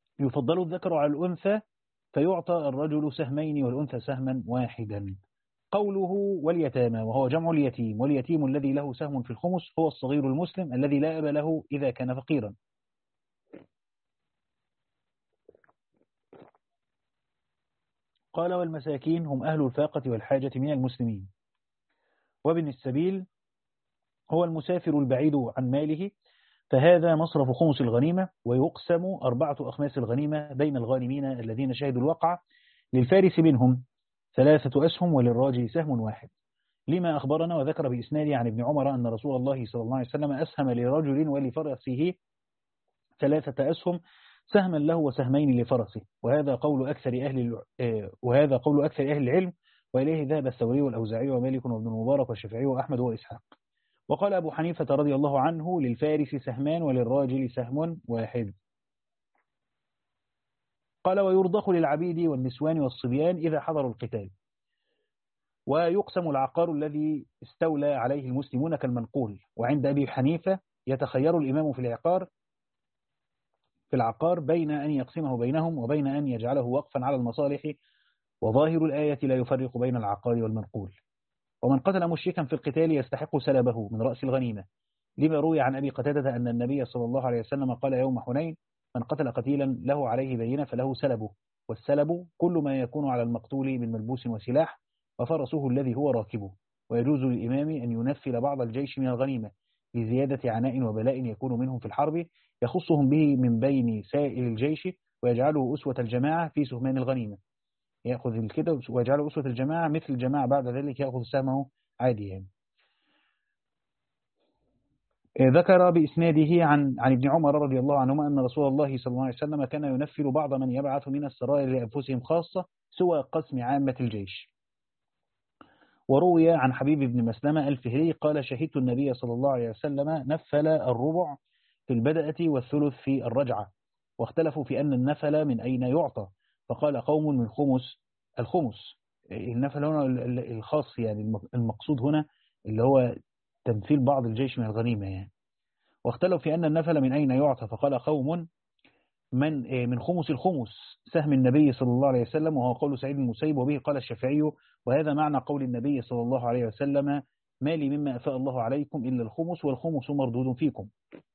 Speaker 1: يفضل الذكر على الأنثى فيعطى الرجل سهمين والأنثى سهما واحدا. قوله واليتامى وهو جمع اليتيم، واليتيم الذي له سهم في الخمس هو الصغير المسلم الذي لا أب له إذا كان فقيرا. قال والمساكين هم أهل الفاقة والحاجة من المسلمين. وابن السبيل هو المسافر البعيد عن ماله، فهذا مصرف خمس الغنيمة، ويقسم أربعة أخماس الغنيمة بين الغانمين الذين شهدوا الوقعة، للفارس منهم ثلاثة أسهم وللراجل سهم واحد، لما أخبرنا وذكر بإسناده عن ابن عمر أن رسول الله صلى الله عليه وسلم أسهم لرجل ولفرسه ثلاثة أسهم، سهما له وسهمين لفرسه، وهذا قول أكثر أهل وهذا قول أكثر أهل العلم، وإليه ذهب الثوري والأوزاعي ومالك وابن المبارك والشافعي وأحمد وإسحاق. وقال أبو حنيفة رضي الله عنه للفارس سهمان وللراجل سهم واحد. قال ويرضخ للعبيد والنسوان والصبيان إذا حضروا القتال. ويقسم العقار الذي استولى عليه المسلمون كالمنقول. وعند أبي حنيفة يتخير الإمام في العقار في العقار بين أن يقسمه بينهم وبين أن يجعله وقفا على المصالح، وظاهر الآية لا يفرق بين العقار والمنقول. ومن قتل مشركا في القتال يستحق سلبه من رأس الغنيمة، لما روي عن أبي قتادة أن النبي صلى الله عليه وسلم قال يوم حنين: من قتل قتيلا له عليه بينة فله سلبه، والسلب كل ما يكون على المقتول من ملبوس وسلاح، وفرسه الذي هو راكبه. ويجوز للإمام أن ينفل بعض الجيش من الغنيمة لزيادة عناء وبلاء يكون منهم في الحرب، يخصهم به من بين سائر الجيش، ويجعله أسوة الجماعة في سهمان الغنيمة، يأخذ الكده ويجعله أسوة الجماعة مثل الجماعة بعد ذلك يأخذ سهمه عادي يعني. ذكر بإسناده عن عن ابن عمر رضي الله عنهما أن رسول الله صلى الله عليه وسلم كان ينفل بعض من يبعث من السرائر لأنفسهم خاصة سوى قسم عامة الجيش. وروي عن حبيب بن مسلمة الفهري قال: شهدت النبي صلى الله عليه وسلم نفل الربع في البدأة والثلث في الرجعة، واختلفوا في أن النفل من أين يعطى، فقال قوم من خمس الخمس. النفل هنا الخاص يعني المقصود هنا اللي هو تمثيل بعض الجيش من الغنيمة يعني. واختلفوا في أن النفل من أين يعطى، فقال قوم من من خمس الخمس سهم النبي صلى الله عليه وسلم، وهو قول سعيد بن المسيب، وبه قال الشافعي، وهذا معنى قول النبي صلى الله عليه وسلم: ما لي مما أفاء الله عليكم إلا الخمس، والخمس مردود فيكم.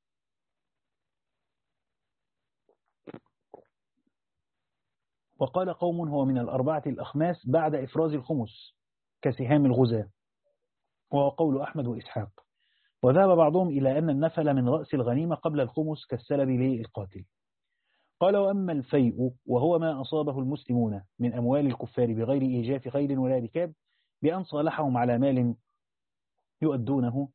Speaker 1: وقال قوم هو من الأربعة الأخماس بعد إفراز الخمس كسهام الغزاة، وهو قول أحمد وإسحاق. وذهب بعضهم إلى أن النفل من رأس الغنيمة قبل الخمس كالسلب للقاتل. قال: وأما الفيء وهو ما أصابه المسلمون من أموال الكفار بغير إيجاف خيل ولا ركاب، بأن صالحهم على مال يؤدونه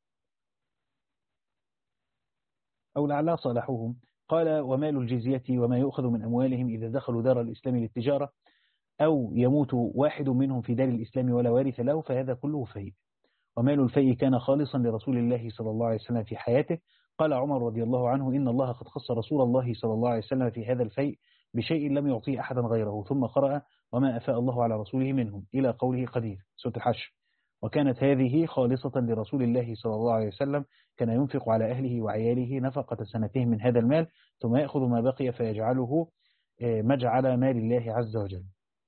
Speaker 1: أو لعل صالحوهم. قال: ومال الجزية وما يؤخذ من أموالهم إذا دخلوا دار الإسلام للتجارة، أو يموت واحد منهم في دار الإسلام ولا وارث له، فهذا كله فيء. ومال الفيء كان خالصا لرسول الله صلى الله عليه وسلم في حياته. قال عمر رضي الله عنه: إن الله قد خص رسول الله صلى الله عليه وسلم في هذا الفيء بشيء لم يعطيه أحدا غيره. ثم قرأ: وما أفاء الله على رسوله منهم إلى قوله قدير، سورة الحشر. وكانت هذه خالصة لرسول الله صلى الله عليه وسلم، كان ينفق على أهله وعياله نفقة سنتهم من هذا المال، ثم يأخذ ما بقي فيجعله مجعل مال الله عز وجل.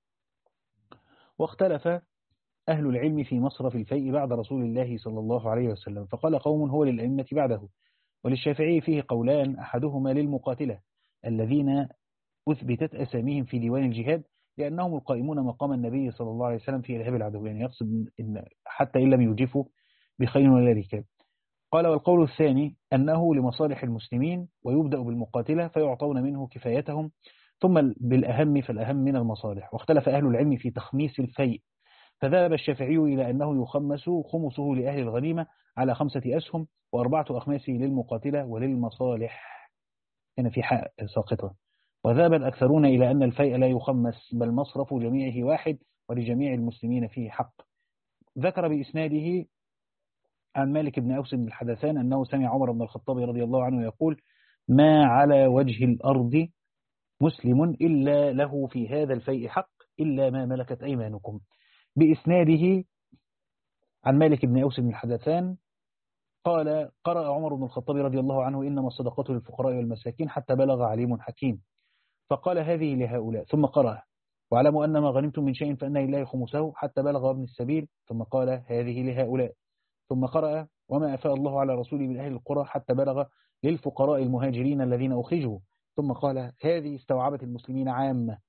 Speaker 1: واختلف أهل العلم في مصرف الفيء بعد رسول الله صلى الله عليه وسلم، فقال قوم هو للأئمة بعده. وللشافعي فيه قولان: أحدهما للمقاتلة الذين أثبتت أساميهم في ديوان الجهاد، لأنهم القائمون مقام النبي صلى الله عليه وسلم في إرهاب العدو، يعني يقصد إن حتى إن لم يوجفوا بخيل ولا ركاب. قال: والقول الثاني أنه لمصالح المسلمين، ويبدأ بالمقاتلة فيعطون منه كفايتهم، ثم بالأهم فالأهم من المصالح. واختلف أهل العلم في تخميس الفيء، فذهب الشافعي إلى أنه يخمس خمسه لأهل الغنيمة على خمسة أسهم، وأربعة أخماسه للمقاتلة وللمصالح، هنا في حق ساقطة. وذهب الأكثرون إلى أن الفيء لا يخمس، بل مصرف جميعه واحد، ولجميع المسلمين فيه حق. ذكر بإسناده عن مالك بن أوس بن الحدثان أنه سمع عمر بن الخطاب رضي الله عنه يقول: ما على وجه الأرض مسلم إلا له في هذا الفيء حق، إلا ما ملكت أيمانكم. بإسناده عن مالك بن أوس بن الحدثان قال: قرأ عمر بن الخطاب رضي الله عنه: إنما الصدقات للفقراء والمساكين حتى بلغ عليم حكيم، فقال: هذه لهؤلاء. ثم قرأ: واعلموا أن ما غنمتم من شيء فأن لله خمسه حتى بلغ ابن السبيل، ثم قال هذه لهؤلاء، ثم قرأ وما أفاء الله على رسوله من أهل القرى حتى بلغ للفقراء المهاجرين الذين أخرجوا، ثم قال هذه استوعبت المسلمين عامة،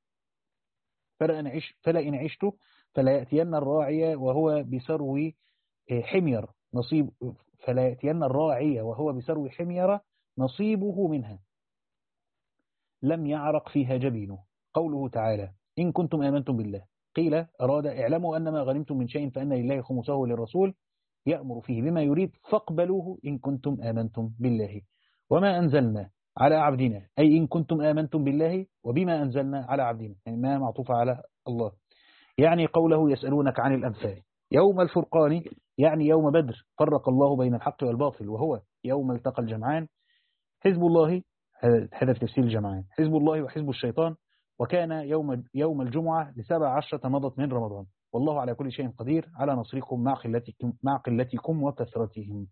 Speaker 1: فلئن عشت فلئن عشت فلا يأتين الراعي وهو بسرو حمير نصيب فلا يأتين الراعي وهو بسرو حمير نصيبه منها لم يعرق فيها جبينه. قوله تعالى إن كنتم آمنتم بالله، قيل أراد اعلموا أن ما غنمتم من شيء فأن لله خمسه للرسول يأمر فيه بما يريد فاقبلوه إن كنتم آمنتم بالله وما أنزلنا على عبدنا، أي إن كنتم آمنتم بالله وبما أنزلنا على عبدنا، يعني ما معطوف على الله، يعني قوله يسألونك عن الأنفال يوم الفرقان، يعني يوم بدر فرق الله بين الحق والباطل، وهو يوم التقى الجمعان حزب الله، هذا في تفسير الجمعان، حزب الله وحزب الشيطان، وكان يوم يوم الجمعة لسبع عشرة مضت من رمضان، والله على كل شيء قدير على نصركم مع قلتكم مع قلتكم وكثرتهم.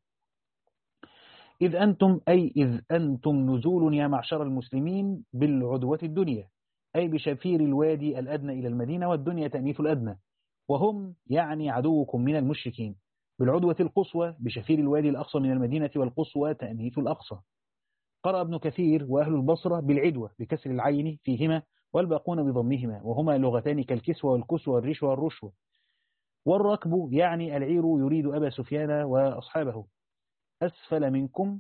Speaker 1: إذ أنتم أي إذ أنتم نزول يا معشر المسلمين بالعدوة الدنيا، أي بشفير الوادي الأدنى إلى المدينة، والدنيا تأنيث الأدنى، وهم يعني عدوكم من المشركين، بالعدوة القصوى بشفير الوادي الأقصى من المدينة، والقصوى تأنيث الأقصى. قرأ ابن كثير وأهل البصرة بالعدوة بكسر العين فيهما، والباقون بضمهما، وهما لغتان كالكسوة والكسوة والرشوة والرشوة. والركب يعني العير يريد أبا سفيان وأصحابه. أسفل منكم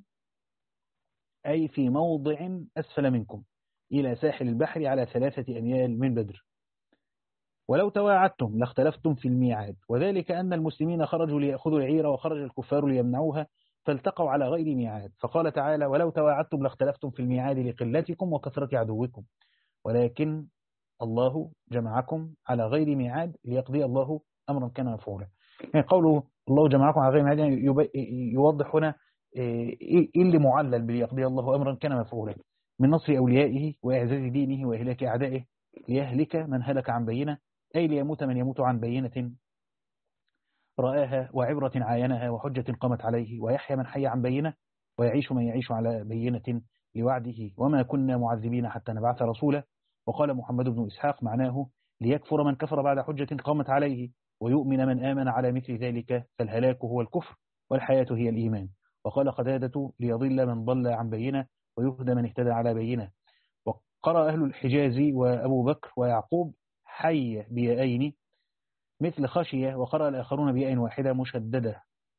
Speaker 1: أي في موضع أسفل منكم إلى ساحل البحر على ثلاثة أميال من بدر. ولو تواعدتم لاختلفتم في الميعاد، وذلك أن المسلمين خرجوا ليأخذوا العير وخرج الكفار ليمنعوها فالتقوا على غير ميعاد، فقال تعالى ولو تواعدتم لاختلفتم في الميعاد لقلتكم وكثرة عدوكم، ولكن الله جمعكم على غير ميعاد ليقضي الله أمرا كان مفعولا. يعني قوله الله جمعكم على غير ميعاد يعني يوضح هنا إيه اللي معلل بليقضي الله أمرا كان مفعولا من نصر أوليائه وإعزاز دينه وإهلاك أعدائه، ليهلك من هلك عن بينة، أي ليموت من يموت عن بينة رآها وعبرة عاينها وحجة قامت عليه، ويحيى من حي عن بينة ويعيش من يعيش على بينة لوعده، وما كنا معذبين حتى نبعث رسولا. وقال محمد بن إسحاق معناه ليكفر من كفر بعد حجة قامت عليه ويؤمن من آمن على مثل ذلك، فالهلاك هو الكفر والحياة هي الإيمان. وقال قتادة ليضل من ضل عن بينة ويهدى من اهتدى على بينة. وقرأ أهل الحجاز وأبو بكر ويعقوب حي بيائين مثل خشية، وقرأ الآخرون بياء واحدة مشددة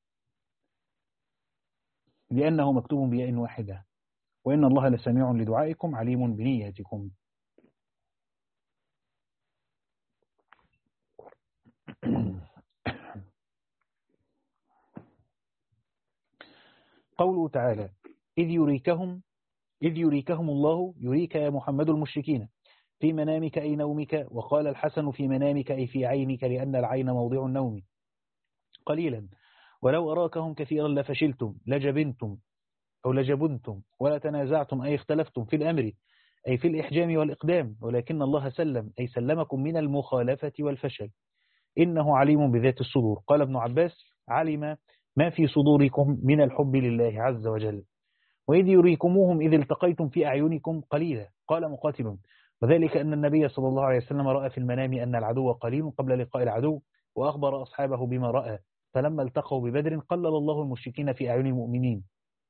Speaker 1: لأنه مكتوب بياء واحدة، وإن الله لسميع لدعائكم عليم بنياتكم. قوله تعالى إذ يريكهم إذ يريكهم الله يريك يا محمد المشركين في منامك أي نومك، وقال الحسن في منامك أي في عينك لأن العين موضع النوم قليلا، ولو أراكهم كثيرا لفشلتم لجبنتم أو لجبنتم ولا تنازعتم أي اختلفتم في الأمر أي في الإحجام والإقدام، ولكن الله سلم أي سلمكم من المخالفة والفشل، إنه عليم بذات الصدور. قال ابن عباس علم ما في صدوركم من الحب لله عز وجل. وإذ يريكموهم إذ التقيتم في أعينكم قليلا. قال مقاتل وذلك أن النبي صلى الله عليه وسلم رأى في المنام أن العدو قليل قبل لقاء العدو، وأخبر أصحابه بما رأى، فلما التقوا ببدر قلل الله المشركين في أعين المؤمنين.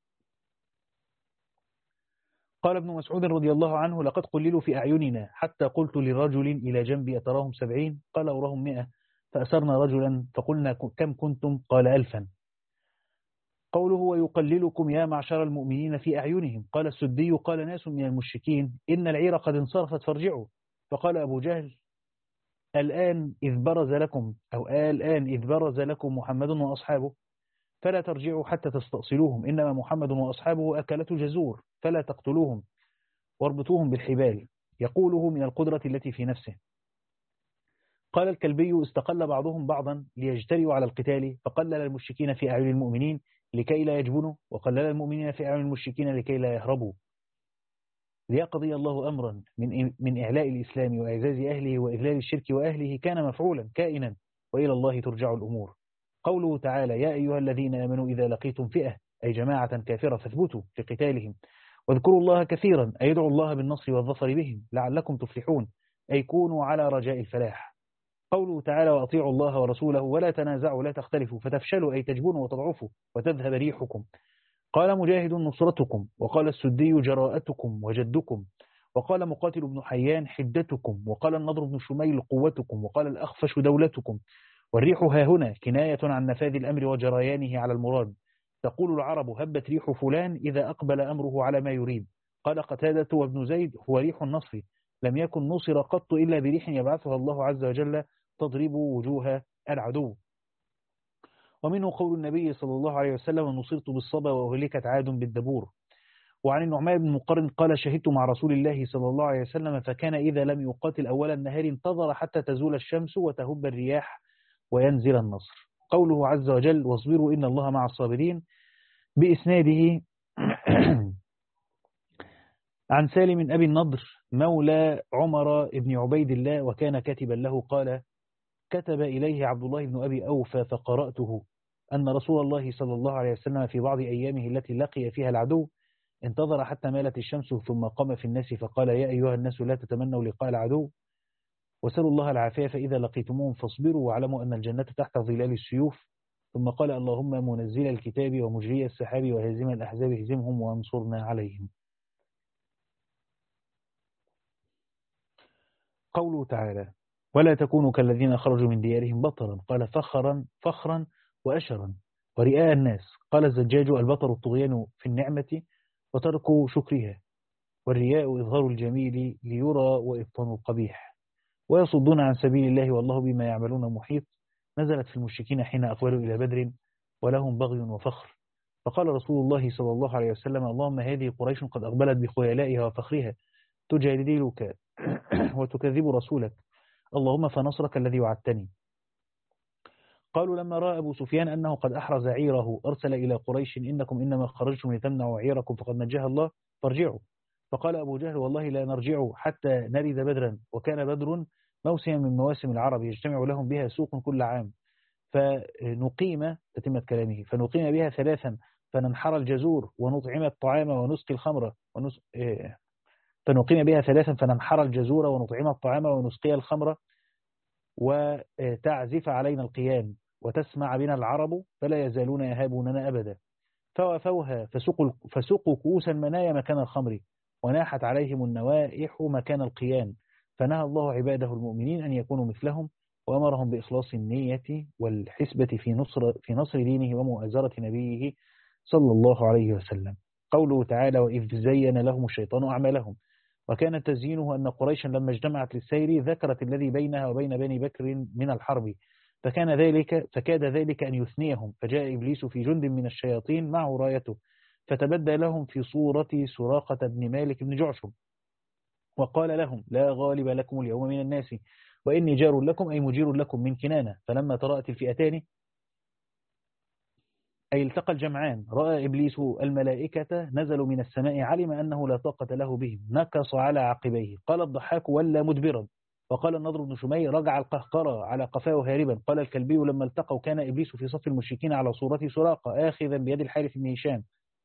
Speaker 1: قال ابن مسعود رضي الله عنه لقد قللوا في أعيننا حتى قلت لرجل إلى جنبي أتراهم سبعين؟ قال أراهم مئة، فأسرنا رجلا فقلنا كم كنتم؟ قال ألفا. قوله ويقللكم يا معشر المؤمنين في أعينهم. قال السدي قال ناس من المشركين إن العير قد انصرفت فارجعوا، فقال أبو جهل الآن إذ برز لكم أو الآن إذ برز لكم محمد وأصحابه فلا ترجعوا حتى تستأصلوهم، إنما محمد وأصحابه أكلة جزور فلا تقتلوهم واربطوهم بالحبال، يقوله من القدرة التي في نفسه. قال الكلبي استقل بعضهم بعضا ليجتروا على القتال، فقلل المشركين في أعين المؤمنين لكي لا يجبنوا، وقلل المؤمنين في أعين المشركين لكي لا يهربوا، ليقضي الله أمرا من من إعلاء الإسلام وإعزاز أهله وإذلال الشرك وأهله كان مفعولا كائنا، وإلى الله ترجع الأمور. قوله تعالى يا أيها الذين آمنوا إذا لقيتم فئة أي جماعة كافرة فاثبتوا في قتالهم واذكروا الله كثيرا أي ادعوا الله بالنصر والظفر بهم لعلكم تفلحون. أي كونوا على رجاء الفلاح. قوله تعالى وأطيعوا الله ورسوله ولا تنازعوا لا تختلفوا فتفشلوا أي تجبنوا وتضعفوا وتذهب ريحكم. قال مجاهد نصرتكم، وقال السدي جراءتكم وجدكم، وقال مقاتل بن حيان حدتكم، وقال النضر بن شميل قوتكم، وقال الأخفش دولتكم. والريح ها هنا كناية عن نفاذ الأمر وجريانه على المراد. تقول العرب هبت ريح فلان إذا أقبل أمره على ما يريد. قال قتادة وابن زيد هو ريح النصر، لم يكن نصر قط إلا بريح يبعثها الله عز وجل تضرب وجوه العدو. ومنه قول النبي صلى الله عليه وسلم نصرت بالصبا وهلكت عاد بالدبور. وعن النعمان بن مقرن قال شهدت مع رسول الله صلى الله عليه وسلم فكان إذا لم يقاتل أول النهار انتظر حتى تزول الشمس وتهب الرياح وينزل النصر. قوله عز وجل واصبروا إن الله مع الصابرين بإسناده عن سالم أبي النضر مولى عمر بن عبيد الله وكان كاتبا له قال كتب إليه عبد الله بن أبي أوفى فقرأته أن رسول الله صلى الله عليه وسلم في بعض أيامه التي لقي فيها العدو انتظر حتى مالت الشمس ثم قام في الناس فقال يا أيها الناس لا تتمنوا لقاء العدو وسلوا الله العافية فإذا لقيتموهم فاصبروا واعلموا أن الجنة تحت ظلال السيوف. ثم قال اللهم منزل الكتاب ومجري السحاب وهزم الأحزاب هزمهم وانصرنا عليهم. قوله تعالى ولا تكونوا كالذين خرجوا من ديارهم بطرا قال فخرا فخرا وأشرا ورئاء الناس. قال الزجاج البطر الطغيان في النعمة وترك شكرها، والرياء إظهار الجميل ليرى وإبطان القبيح، ويصدون عن سبيل الله والله بما يعملون محيط. نزلت في المشركين حين أقبلوا إلى بدر ولهم بغي وفخر. فقال رسول الله صلى الله عليه وسلم اللهم هذه قريش قد أقبلت بخيلائها وفخرها تجادلك وتكذب رسولك اللهم فنصرك الذي وعدتني. قالوا لما رأى أبو سفيان أنه قد أحرز عيره أرسل إلى قريش إنكم إنما خرجتم لتمنعوا عيركم فقد نجاها الله فارجعوا. فقال أبو جهل والله لا نرجع حتى نرد بدرا، وكان بدر موسم من مواسم العرب يجتمع لهم بها سوق كل عام، فنقيم تتمة كلامه فنقيم بها ثلاثا فننحر الجزور ونطعم الطعام ونسقي الخمر ونس... فنقيم بها ثلاثا فننحر الجزور ونطعم الطعام ونسقي الخمر وتعزف علينا القيام وتسمع بنا العرب فلا يزالون يهابوننا أبدا. فوافوها فسقوا, فسقوا كؤوس المنايا مكان الخمر وناحت عليهم النوائح مكان القيان. فنهى الله عباده المؤمنين أن يكونوا مثلهم وأمرهم بإخلاص النية والحسبة في نصر, في نصر دينه ومؤازرة نبيه صلى الله عليه وسلم. قوله تعالى وإذ زين لهم الشيطان أعمالهم. وكان تزيينه أن قريشا لما اجتمعت للسير ذكرت الذي بينها وبين بني بكر من الحرب فكان ذلك فكاد ذلك أن يثنيهم فجاء إبليس في جند من الشياطين معه رايته فتبدى لهم في صورة سراقة بن مالك بن جعشم وقال لهم لا غالب لكم اليوم من الناس وإني جار لكم أي مجير لكم من كنانة. فلما ترأت الفئتان أي التقى الجمعان رأى إبليس الملائكة نزلوا من السماء علم أنه لا طاقة له بهم نكص على عقبيه. قال الضحاك ولا مدبرا. وقال النضر بن شميل رجع القهقرى على قفاه هاربا. قال الكلبي لما التقوا كان إبليس في صف المشركين على صورة سراقة آخذا بيد الحارث بن هشام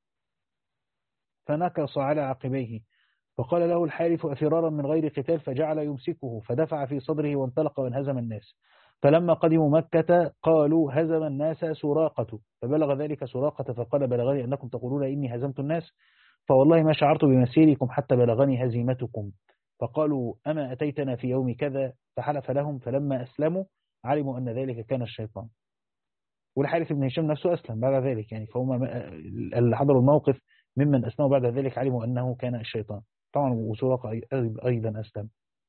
Speaker 1: فنكص على عقبيه. فقال له الحارث أفرارا من غير قتال فجعل يمسكه فدفع في صدره وانطلق وانهزم الناس. فلما قدموا مكة قالوا هزم الناس سراقة فبلغ ذلك سراقة فقال بلغني أنكم تقولون إني هزمت الناس فوالله ما شعرت بمسيركم حتى بلغني هزيمتكم. فقالوا أما أتيتنا في يوم كذا فحلف لهم فلما أسلموا علموا أن ذلك كان الشيطان. والحارث بن هشام نفسه أسلم بعد ذلك يعني فهم اللي حضروا الموقف ممن أسلموا بعد ذلك علموا أنه كان الشيطان طبعا وسراقة أيضا أسلم.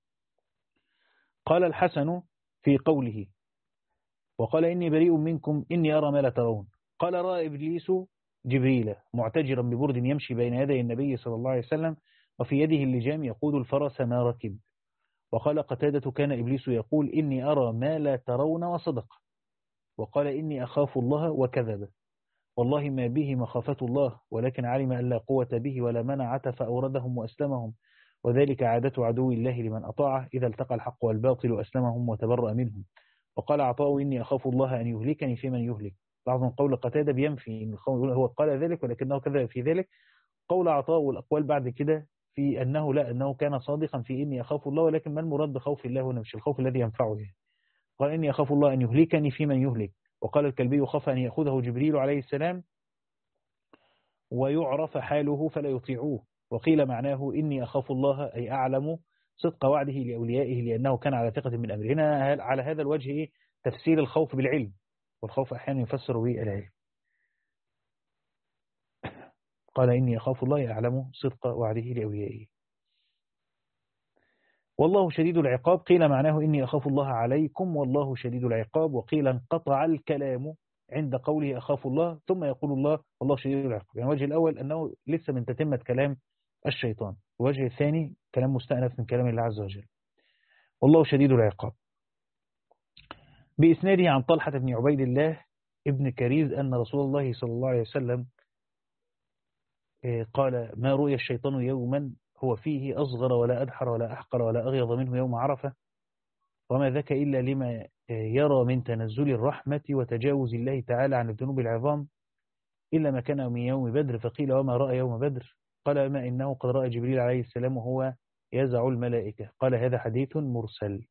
Speaker 1: قال الحسن في قوله وقال إني بريء منكم إني أرى ما لا ترون. قال رأى إبليس جبريل معتجرا ببرد يمشي بين يدي النبي صلى الله عليه وسلم وفي يده اللجام يقود الفرس ما ركب. وقال قتادة كان إبليس يقول إني أرى ما لا ترون وصدق. وقال إني أخاف الله وكذب والله ما به مخافة الله ولكن علم أن لا قوة به ولا منعة فأوردهم وأسلمهم وذلك عادة عدو الله لمن أطاعه إذا التقى الحق والباطل أسلمهم وتبرأ منهم. وقال عطاء إني أخاف الله أن يهلكني في من يهلك. بعضهم قول قتادة بينفي إن هو قال ذلك ولكنه كذب في ذلك. قول عطاء والأقوال بعد كده في أنه لا أنه كان صادقا في إني أخاف الله، ولكن ما المراد بخوف الله هنا؟ مش الخوف الذي ينفعه يعني. قال إني أخاف الله أن يهلكني في من يهلك. وقال الكلبي خاف أن يأخذه جبريل عليه السلام ويعرف حاله فلا يطيعوه. وقيل معناه إني أخاف الله أي أعلم صدق وعده لأوليائه لأنه كان على ثقة من أمره. هنا على هذا الوجه تفسير الخوف بالعلم، والخوف أحيانا يفسر به العلم. قال إني أخاف الله أعلم صدق وعده لأوليائه. والله شديد العقاب، قيل معناه إني أخاف الله عليكم والله شديد العقاب. وقيل انقطع الكلام عند قوله أخاف الله ثم يقول الله والله شديد العقاب. يعني الوجه الأول أنه لسه من تتمة كلام الشيطان، الوجه الثاني كلام مستأنف من كلام الله عز وجل. والله شديد العقاب. بإسناده عن طلحة بن عبيد الله ابن كريز أن رسول الله صلى الله عليه وسلم قال ما رؤي الشيطان يوما هو فيه أصغر ولا أدحر ولا أحقر ولا أغيظ منه يوم عرفة، وما ذاك إلا لما يرى من تنزل الرحمة وتجاوز الله تعالى عن الذنوب العظام إلا ما كان من يوم بدر. فقيل وما رأى يوم بدر؟ قال ما إنه قد رأى جبريل عليه السلام وهو يزع الملائكة. قال هذا حديث مرسل.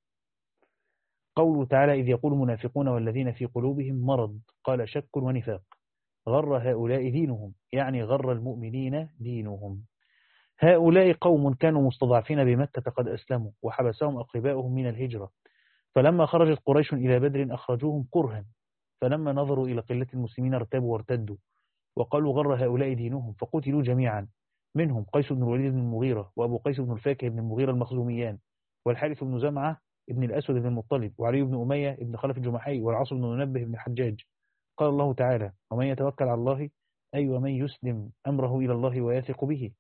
Speaker 1: قوله تعالى إذ يقول المنافقون والذين في قلوبهم مرض قال شك ونفاق غر هؤلاء دينهم، يعني غر المؤمنين دينهم. هؤلاء قوم كانوا مستضعفين بمكة قد أسلموا وحبسهم أقرباؤهم من الهجرة، فلما خرجت قريش إلى بدر أخرجوهم كرها، فلما نظروا إلى قلة المسلمين ارتابوا وارتدوا وقالوا غر هؤلاء دينهم فقتلوا جميعا، منهم قيس بن الوليد بن المغيرة وأبو قيس بن الفاكه بن المغيرة المخزوميان والحارث بن زمعة ابن الأسود بن المطلب وعلي بن أمية ابن خلف الجمحي والعاص بن منبه بن الحجاج. قال الله تعالى ومن يتوكل على الله أي ومن يسلم أمره إلى الله ويثق به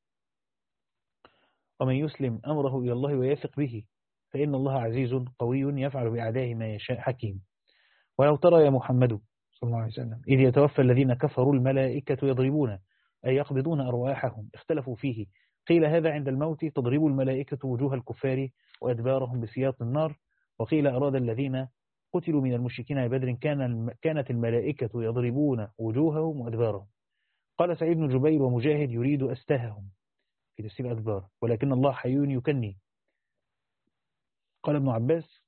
Speaker 1: ومن يسلم أمره إلى الله ويثق به فإن الله عزيز قوي يفعل بأعدائه ما يشاء حكيم. ولو ترى يا محمد صلى الله عليه وسلم إذ يتوفى الذين كفروا الملائكة يضربون أي يقبضون أرواحهم اختلفوا فيه، قيل هذا عند الموت تضرب الملائكة وجوه الكفار وأدبارهم بسياط النار، وقيل أراد الذين قتلوا من المشركين ببدر كان كانت الملائكة يضربون وجوههم وأدبارهم. قال سعيد بن جبير ومجاهد يريد أستاههم في تفسير أدبار ولكن الله حي يكني. قال ابن عباس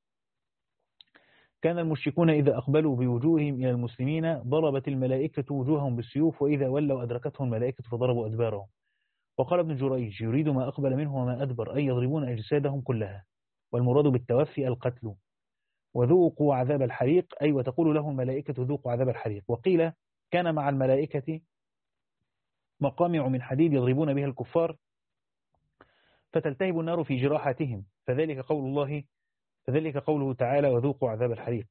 Speaker 1: كان المشركون إذا أقبلوا بوجوههم إلى المسلمين ضربت الملائكة وجوههم بالسيوف وإذا ولوا أدركتهم الملائكة فضربوا أدبارهم. وقال ابن جريج يريد ما أقبل منه وما أدبر أي يضربون أجسادهم كلها، والمراد بالتوفي القتل. وذوقوا عذاب الحريق أي وتقول لهم الملائكة ذوقوا عذاب الحريق. وقيل كان مع الملائكة مقامع من حديد يضربون بها الكفار فتلتهب النار في جراحاتهم، فذلك قول الله فذلك قوله تعالى وذوقوا عذاب الحريق.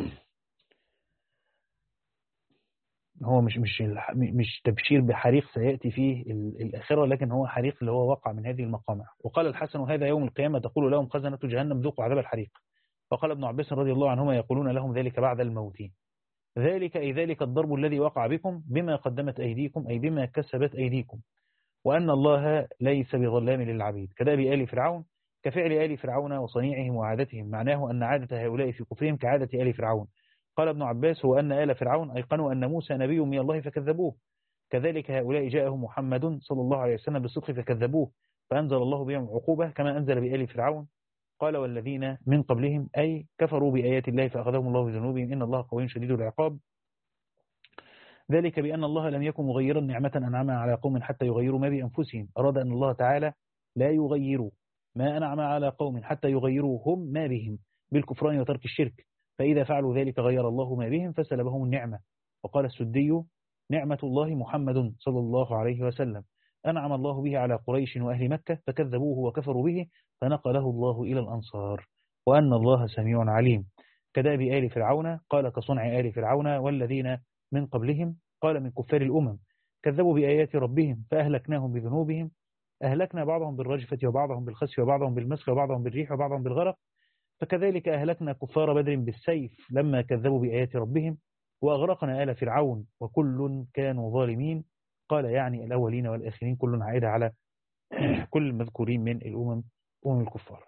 Speaker 1: هو مش مش مش تبشير بحريق سيأتي فيه الآخرة، لكن هو حريق اللي هو وقع من هذه المقامع. وقال الحسن هذا يوم القيامة تقول لهم خزنة جهنم ذوقوا عذاب الحريق. وقال ابن عباس رضي الله عنهما يقولون لهم ذلك بعد الموت. ذلك أي ذلك الضرب الذي وقع بكم بما قدمت أيديكم أي بما كسبت أيديكم، وأن الله ليس بظلام للعبيد. كداب آل فرعون كفعل آل فرعون وصنيعهم وعادتهم، معناه أن عادة هؤلاء في كفرهم كعادة آل فرعون. قال ابن عباس هو أن آل فرعون أيقنوا أن موسى نبي من الله فكذبوه، كذلك هؤلاء جاءهم محمد صلى الله عليه وسلم بالصدق فكذبوه فأنزل الله بهم عقوبة كما أنزل بآل فرعون. قال والذين من قبلهم أي كفروا بآيات الله فأخذهم الله بذنوبهم إن الله قوي شديد العقاب. ذلك بأن الله لم يكن مغيرا نعمة أنعمها على قوم حتى يغيروا ما بأنفسهم، أراد أن الله تعالى لا يغيروا ما أنعم على قوم حتى يغيروا هم ما بهم بالكفران وترك الشرك، فإذا فعلوا ذلك غير الله ما بهم فسلبهم النعمة. وقال السدي نعمة الله محمد صلى الله عليه وسلم أنعم الله به على قريش وأهل مكة فكذبوه وكفروا به فنقله الله إلى الأنصار، وأن الله سميع عليم. كداب آل فرعون قال كصنع آل فرعون والذين من قبلهم قال من كفار الأمم كذبوا بآيات ربهم فأهلكناهم بذنوبهم، أهلكنا بعضهم بالرجفة وبعضهم بالخسف وبعضهم بالمسخ وبعضهم بالريح وبعضهم بالغرق، فكذلك أهلكنا كفار بدر بالسيف لما كذبوا بآيات ربهم وأغرقنا آل فرعون وكل كانوا ظالمين. قال يعني الأولين والآخرين كل عائد على كل المذكورين من الأمم أمم الكفار.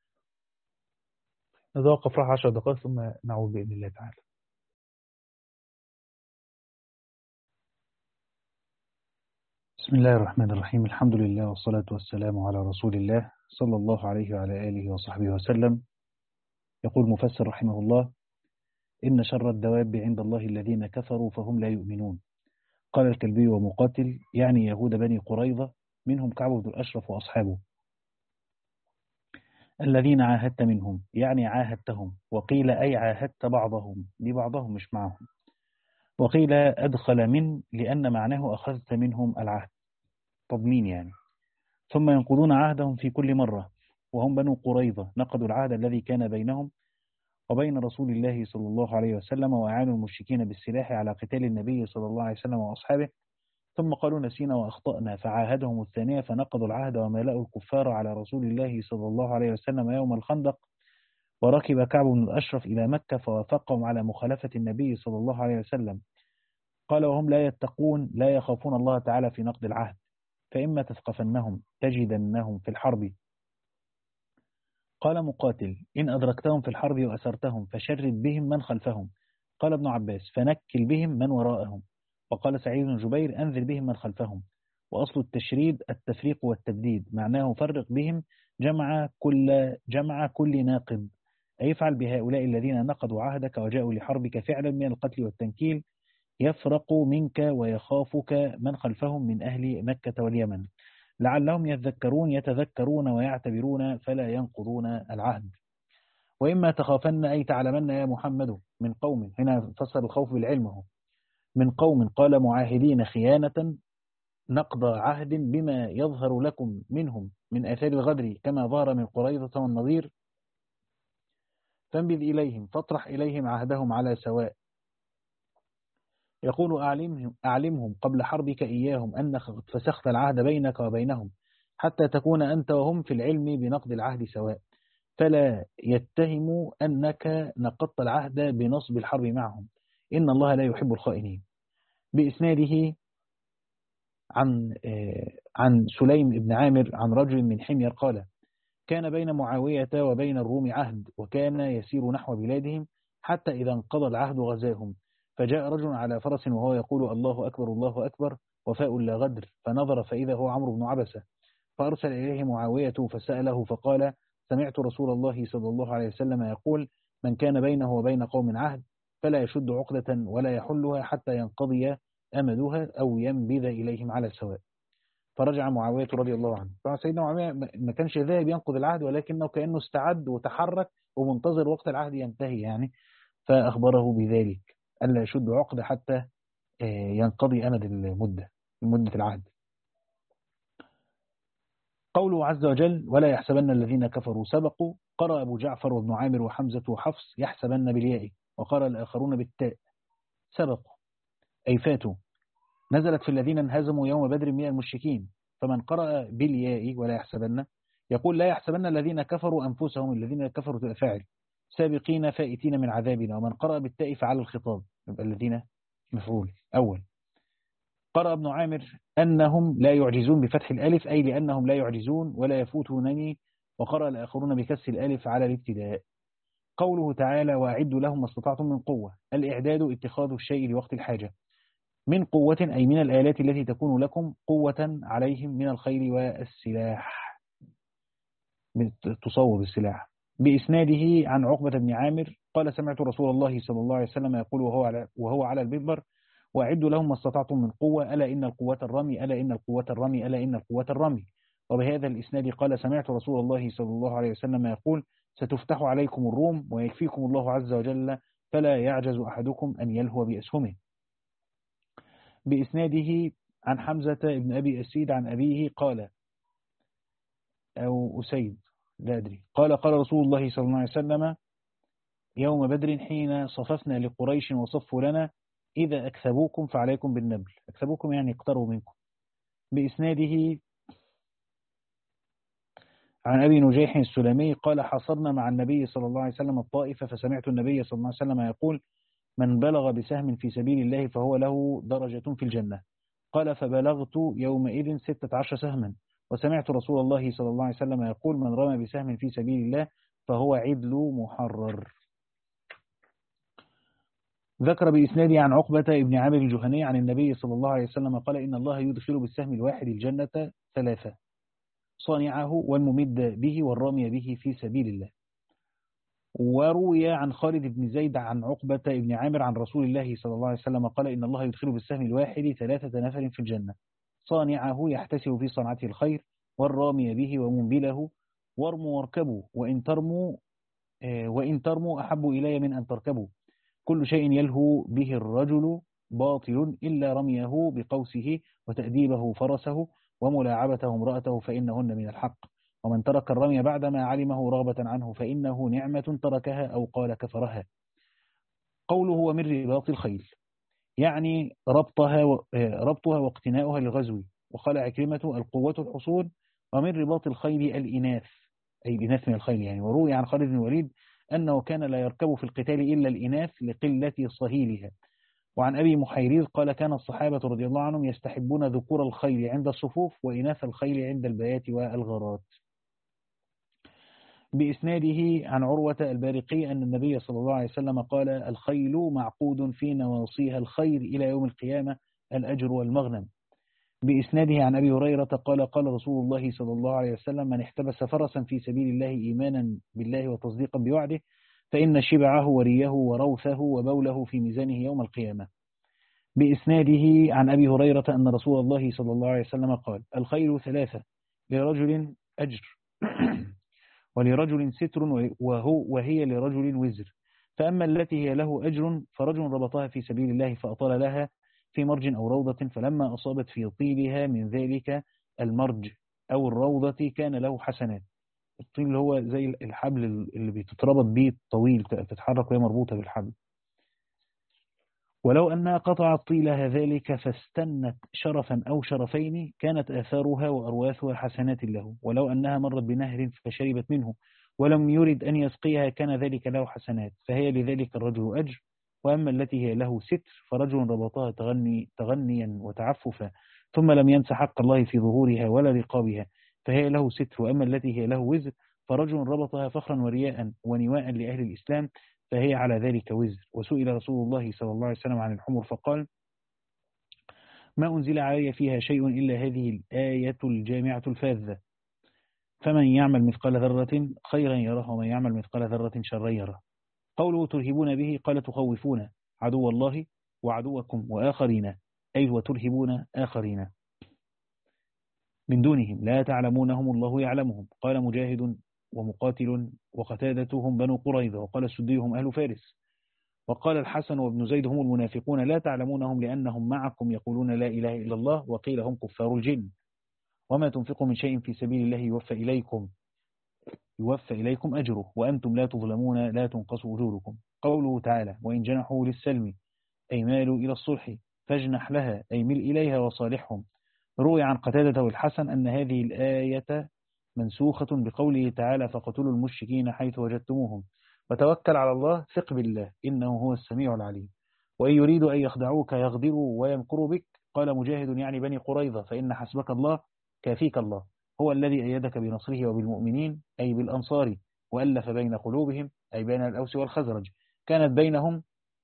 Speaker 1: نتوقف راح عشر دقائق ثم نعود بإذن الله تعالى. بسم الله الرحمن الرحيم. الحمد لله والصلاة والسلام على رسول الله صلى الله عليه وعلى آله وصحبه وسلم. يقول مفسر رحمه الله: إن شر الدواب عند الله الذين كفروا فهم لا يؤمنون. قال الكلبي ومقاتل يعني يهود بني قريظة، منهم كعب بن الأشرف وأصحابه. الذين عاهدت منهم يعني عاهدتهم، وقيل أي عاهدت بعضهم، دي بعضهم مش معهم. وقيل أدخل من لأن معناه أخذت منهم العهد، تضمين يعني. ثم ينقضون عهدهم في كل مرة، وهم بنو قريظة نقضوا العهد الذي كان بينهم وبين رسول الله صلى الله عليه وسلم، وأعانوا المشركين بالسلاح على قتال النبي صلى الله عليه وسلم وأصحابه، ثم قالوا نسينا وأخطأنا فعاهدهم الثانية فنقضوا العهد وملأوا الكفار على رسول الله صلى الله عليه وسلم يوم الخندق. وركب كعب بن الأشرف إلى مكة فوافقهم على مخالفة النبي صلى الله عليه وسلم. قال: وهم لا يتقون لا يخافون الله تعالى في نقض العهد، فإما تثقفنهم تجدنهم في الحرب. قال مقاتل: إن أدركتهم في الحرب وأسرتهم فشرد بهم من خلفهم. قال ابن عباس: فنكل بهم من وراءهم. وقال سعيد بن جبير: أنذر بهم من خلفهم. وأصل التشريد التفريق والتبديد، معناه فرق بهم جمع كل جمع كل ناقض، أي افعل بهؤلاء الذين نقضوا عهدك وجاءوا لحربك فعلا من القتل والتنكيل، يفرق منك ويخافك من خلفهم من أهل مكة واليمن، لعلهم يذكرون يتذكرون ويعتبرون فلا ينقضون العهد. وإما تخافن أي تعلمن يا محمد من قوم، هنا فسر الخوف بالعلم هو، من قوم قال معاهدين خيانة نقض عهد بما يظهر لكم منهم من آثار الغدر كما ظهر من قريظة والنظير، فانبذ إليهم فاطرح إليهم عهدهم على سواء. يقول: أعلمهم, أعلمهم قبل حربك إياهم أنك فسخت العهد بينك وبينهم، حتى تكون أنت وهم في العلم بنقض العهد سواء، فلا يتهموا أنك نقضت العهد بنصب الحرب معهم، إن الله لا يحب الخائنين. بإسناده عن عن سليم بن عامر عن رجل من حمير قال: كان بين معاوية وبين الروم عهد، وكان يسير نحو بلادهم، حتى إذا انقضى العهد غزاهم، فجاء رجل على فرس وهو يقول: الله أكبر الله أكبر وفاء لا غدر، فنظر فإذا هو عمرو بن عبسة، فأرسل إليه معاوية فسأله فقال: سمعت رسول الله صلى الله عليه وسلم يقول: من كان بينه وبين قوم عهد فلا يشد عقدة ولا يحلها حتى ينقضي أمدها أو ينبذ إليهم على السواء. فرجع معاوية رضي الله عنه. طبعا سيدنا معاوية ما كانش ذاهب ينقض العهد، ولكنه كأنه استعد وتحرك ومنتظر وقت العهد ينتهي يعني، فأخبره بذلك ألا يشد عقدة حتى ينقضي أمد المدة مدة العهد. قوله عز وجل: ولا يحسبن الذين كفروا سبقوا، قرأ أبو جعفر وابن عامر وحمزة وحفص يحسبن بالياء، وقرأ الآخرون بالتاء سبقوا أي فاتوا، نزلت في الذين انهزموا يوم بدر من المشركين. فمن قرأ بالياء ولا يحسبن يقول: لا يحسبن الذين كفروا أنفسهم، الذين كفروا تفاعل سابقين فائتين من عذابنا. ومن قرأ بالتاء فعل الخطاب، يبقى الذين مفعول أول. قرأ ابن عامر أنهم لا يعجزون بفتح الألف، أي لأنهم لا يعجزون ولا يفوتونني. وقرأ الآخرون بكسر الألف على الابتداء. قوله تعالى: وأعدوا لهم ما استطعتم من قوة، الإعداد اتخاذ الشيء لوقت الحاجة، من قوة أي من الآلات التي تكون لكم قوة عليهم من الخيل والسلاح، تصوب السلاح. بإسناده عن عقبة بن عامر قال: سمعت رسول الله صلى الله عليه وسلم يقول وهو على, وهو على المنبر: وأعدوا لهم ما استطعتم من قوة، ألا إن القوة الرمي، ألا إن القوة الرمي، ألا إن القوة الرمي. وبهذا الإسناد قال: سمعت رسول الله صلى الله عليه وسلم يقول: ستفتح عليكم الروم ويكفيكم الله عز وجل، فلا يعجز أحدكم أن يلهو بأسهمه. بإسناده عن حمزة بن أبي أسيد عن أبيه قال، أو أسيد لا أدري، قال: قال رسول الله صلى الله عليه وسلم يوم بدر حين صففنا لقريش وصفوا لنا: إذا أكثبوكم فعليكم بالنبل. أكثبوكم يعني اقتروا منكم. بإسناده عن أبي نجيح السلمي قال: حصرنا مع النبي صلى الله عليه وسلم الطائفة، فسمعت النبي صلى الله عليه وسلم يقول: من بلغ بسهم في سبيل الله فهو له درجة في الجنة. قال: فبلغت يومئذ ستة عشر سهما. وسمعت رسول الله صلى الله عليه وسلم يقول: من رمى بسهم في سبيل الله فهو عدل محرر. ذكر بإسناده عن عقبة ابن عامر الجهني عن النبي صلى الله عليه وسلم قال إن الله يدخل بالسهم الواحد الجنة ثلاثة: صانعه والممد به والرامي به في سبيل الله. وروي عن خالد بن زيد عن عقبة ابن عامر عن رسول الله صلى الله عليه وسلم قال إن الله يدخل بالسهم الواحد ثلاثة نفر في الجنة: صانعه يحتسب في صنعته الخير، والرامي به ومنبله، وارموا واركبوا وإن ترموا وإن ترموا أحب إلي من أن تركبوا. كل شيء يلهو به الرجل باطل إلا رميه بقوسه وتأديبه فرسه وملاعبته امرأته فإنهن من الحق. ومن ترك الرمي بعدما علمه رغبة عنه فإنه نعمة تركها أو قال كفرها. قوله ومن رباط الخيل يعني ربطها ربطها واقتناؤها للغزو. وقال عكرمة القوة الحصول، ومن رباط الخيل الإناث أي الإناث من الخيل يعني. وروي عن خالد بن الوليد أنه كان لا يركب في القتال إلا الإناث لقلة صهيلها. وعن أبي محيريز قال كان الصحابة رضي الله عنهم يستحبون ذكور الخيل عند الصفوف وإناث الخيل عند البيات والغارات. بإسناده عن عروة البارقي أن النبي صلى الله عليه وسلم قال الخيل معقود في نواصيها الخير إلى يوم القيامة الأجر والمغنم. بإسناده عن أبي هريرة قال قال رسول الله صلى الله عليه وسلم من احتبس فرسا في سبيل الله إيمانا بالله وتصديقا بوعده فإن شبعه وريه وروثه وبوله في ميزانه يوم القيامة. بإسناده عن أبي هريرة أن رسول الله صلى الله عليه وسلم قال الخيل ثلاثة: لرجل أجر ولرجل ستر وهو وهي لرجل وزر. فأما التي هي له أجر فرجل ربطها في سبيل الله فأطال لها في مرج أو روضة، فلما أصابت في طيلها من ذلك المرج أو الروضة كان له حسنات. الطيل اللي هو زي الحبل اللي بتتربط به الطويل تتحرك وهي مربوطة بالحبل. ولو أنها قطعت طيلها ذلك فاستنت شرفا أو شرفين كانت آثارها وأرواثها حسنات له. ولو أنها مرت بنهر فشربت منه ولم يرد أن يسقيها كان ذلك له حسنات، فهي لذلك الرجل أجر. وأما التي هي له ستر فرجل ربطها تغني تغنيا وتعففا ثم لم ينس حق الله في ظهورها ولا رقابها فهي له ستر. وأما التي هي له وزر فرجل ربطها فخرا ورياء ونواء لأهل الإسلام فهي على ذلك وزر. وسئل رسول الله صلى الله عليه وسلم عن الحمر فقال ما أنزل علي فيها شيء إلا هذه الآية الجامعة الفاذة: فمن يعمل مثقال ذرة خيرا يره ومن يعمل مثقال ذرة شرا يره. قوله ترهبون به قال تخوفون عدو الله وعدوكم وآخرين، أي وترهبون آخرين من دونهم لا تعلمونهم الله يعلمهم. قال مجاهد ومقاتل وقتادتهم بنو قريظة. وقال السدي هم أهل فارس. وقال الحسن وابن زيد هم المنافقون لا تعلمونهم لأنهم معكم يقولون لا إله إلا الله وقيل هم كفار الجن. وما تنفقوا من شيء في سبيل الله يوفى إليكم يوفى إليكم أجره وأنتم لا تظلمون لا تنقص أجوركم. قوله تعالى وإن جنحوا للسلم أي مالوا إلى الصلح فاجنح لها أي مل إليها وصالحهم. روي عن قتادة والحسن أن هذه الآية منسوخة بقوله تعالى فقتلوا المشركين حيث وجدتموهم وتوكل على الله ثق بالله إنه هو السميع العليم. وإن يريدوا أن يخدعوك يغدروا ويمكروا بك. قال مجاهد يعني بني قريظة فإن حسبك الله كافيك الله هو الذي أيدك بنصره وبالمؤمنين أي بالأنصار وألف بين قلوبهم أي بين الأوس والخزرج كانت بينهم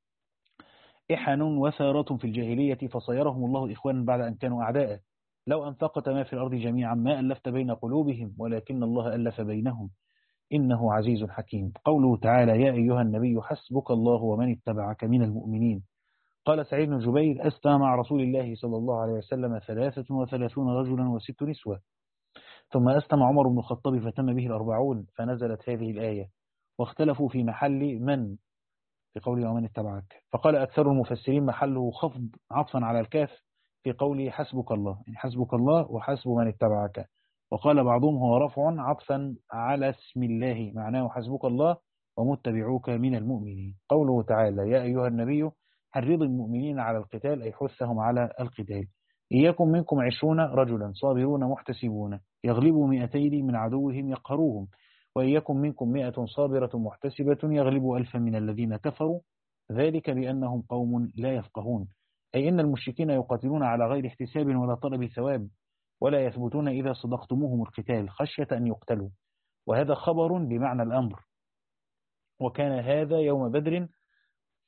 Speaker 1: إحن وثارة في الجاهلية فصيرهم الله إخوانا بعد أن كانوا أعداء. لو أنفقت ما في الأرض جميعا ما ألفت بين قلوبهم ولكن الله ألف بينهم إنه عزيز حكيم. قوله تعالى يا أيها النبي حسبك الله ومن اتبعك من المؤمنين. قال سعيد بن جبير أستى مع رسول الله صلى الله عليه وسلم ثلاثة وثلاثون رجلا وست نسوة ثم أستمع عمر بن الخطاب فتم به الأربعون فنزلت هذه الآية. واختلفوا في محل من في قوله ومن اتبعك فقال أكثر المفسرين محله خفض عطفا على الكاف في قوله حسبك الله يعني حسبك الله وحسب من اتبعك. وقال بعضهم هو رفع عطفا على اسم الله معناه حسبك الله ومتبعوك من المؤمنين. قوله تعالى يا أيها النبي حرض المؤمنين على القتال أي حثهم على القتال. إياكم منكم عشرون رجلا صابرون محتسبون يغلبوا مئتين من عدوهم يقهروهم وإياكم منكم مئة صابرة محتسبة يغلبوا ألفا من الذين كفروا ذلك بأنهم قوم لا يفقهون. أي إن المشركين يقاتلون على غير احتساب ولا طلب ثواب ولا يثبتون إذا صدقتموهم القتال خشية أن يقتلوا. وهذا خبر بمعنى الأمر. وكان هذا يوم بدر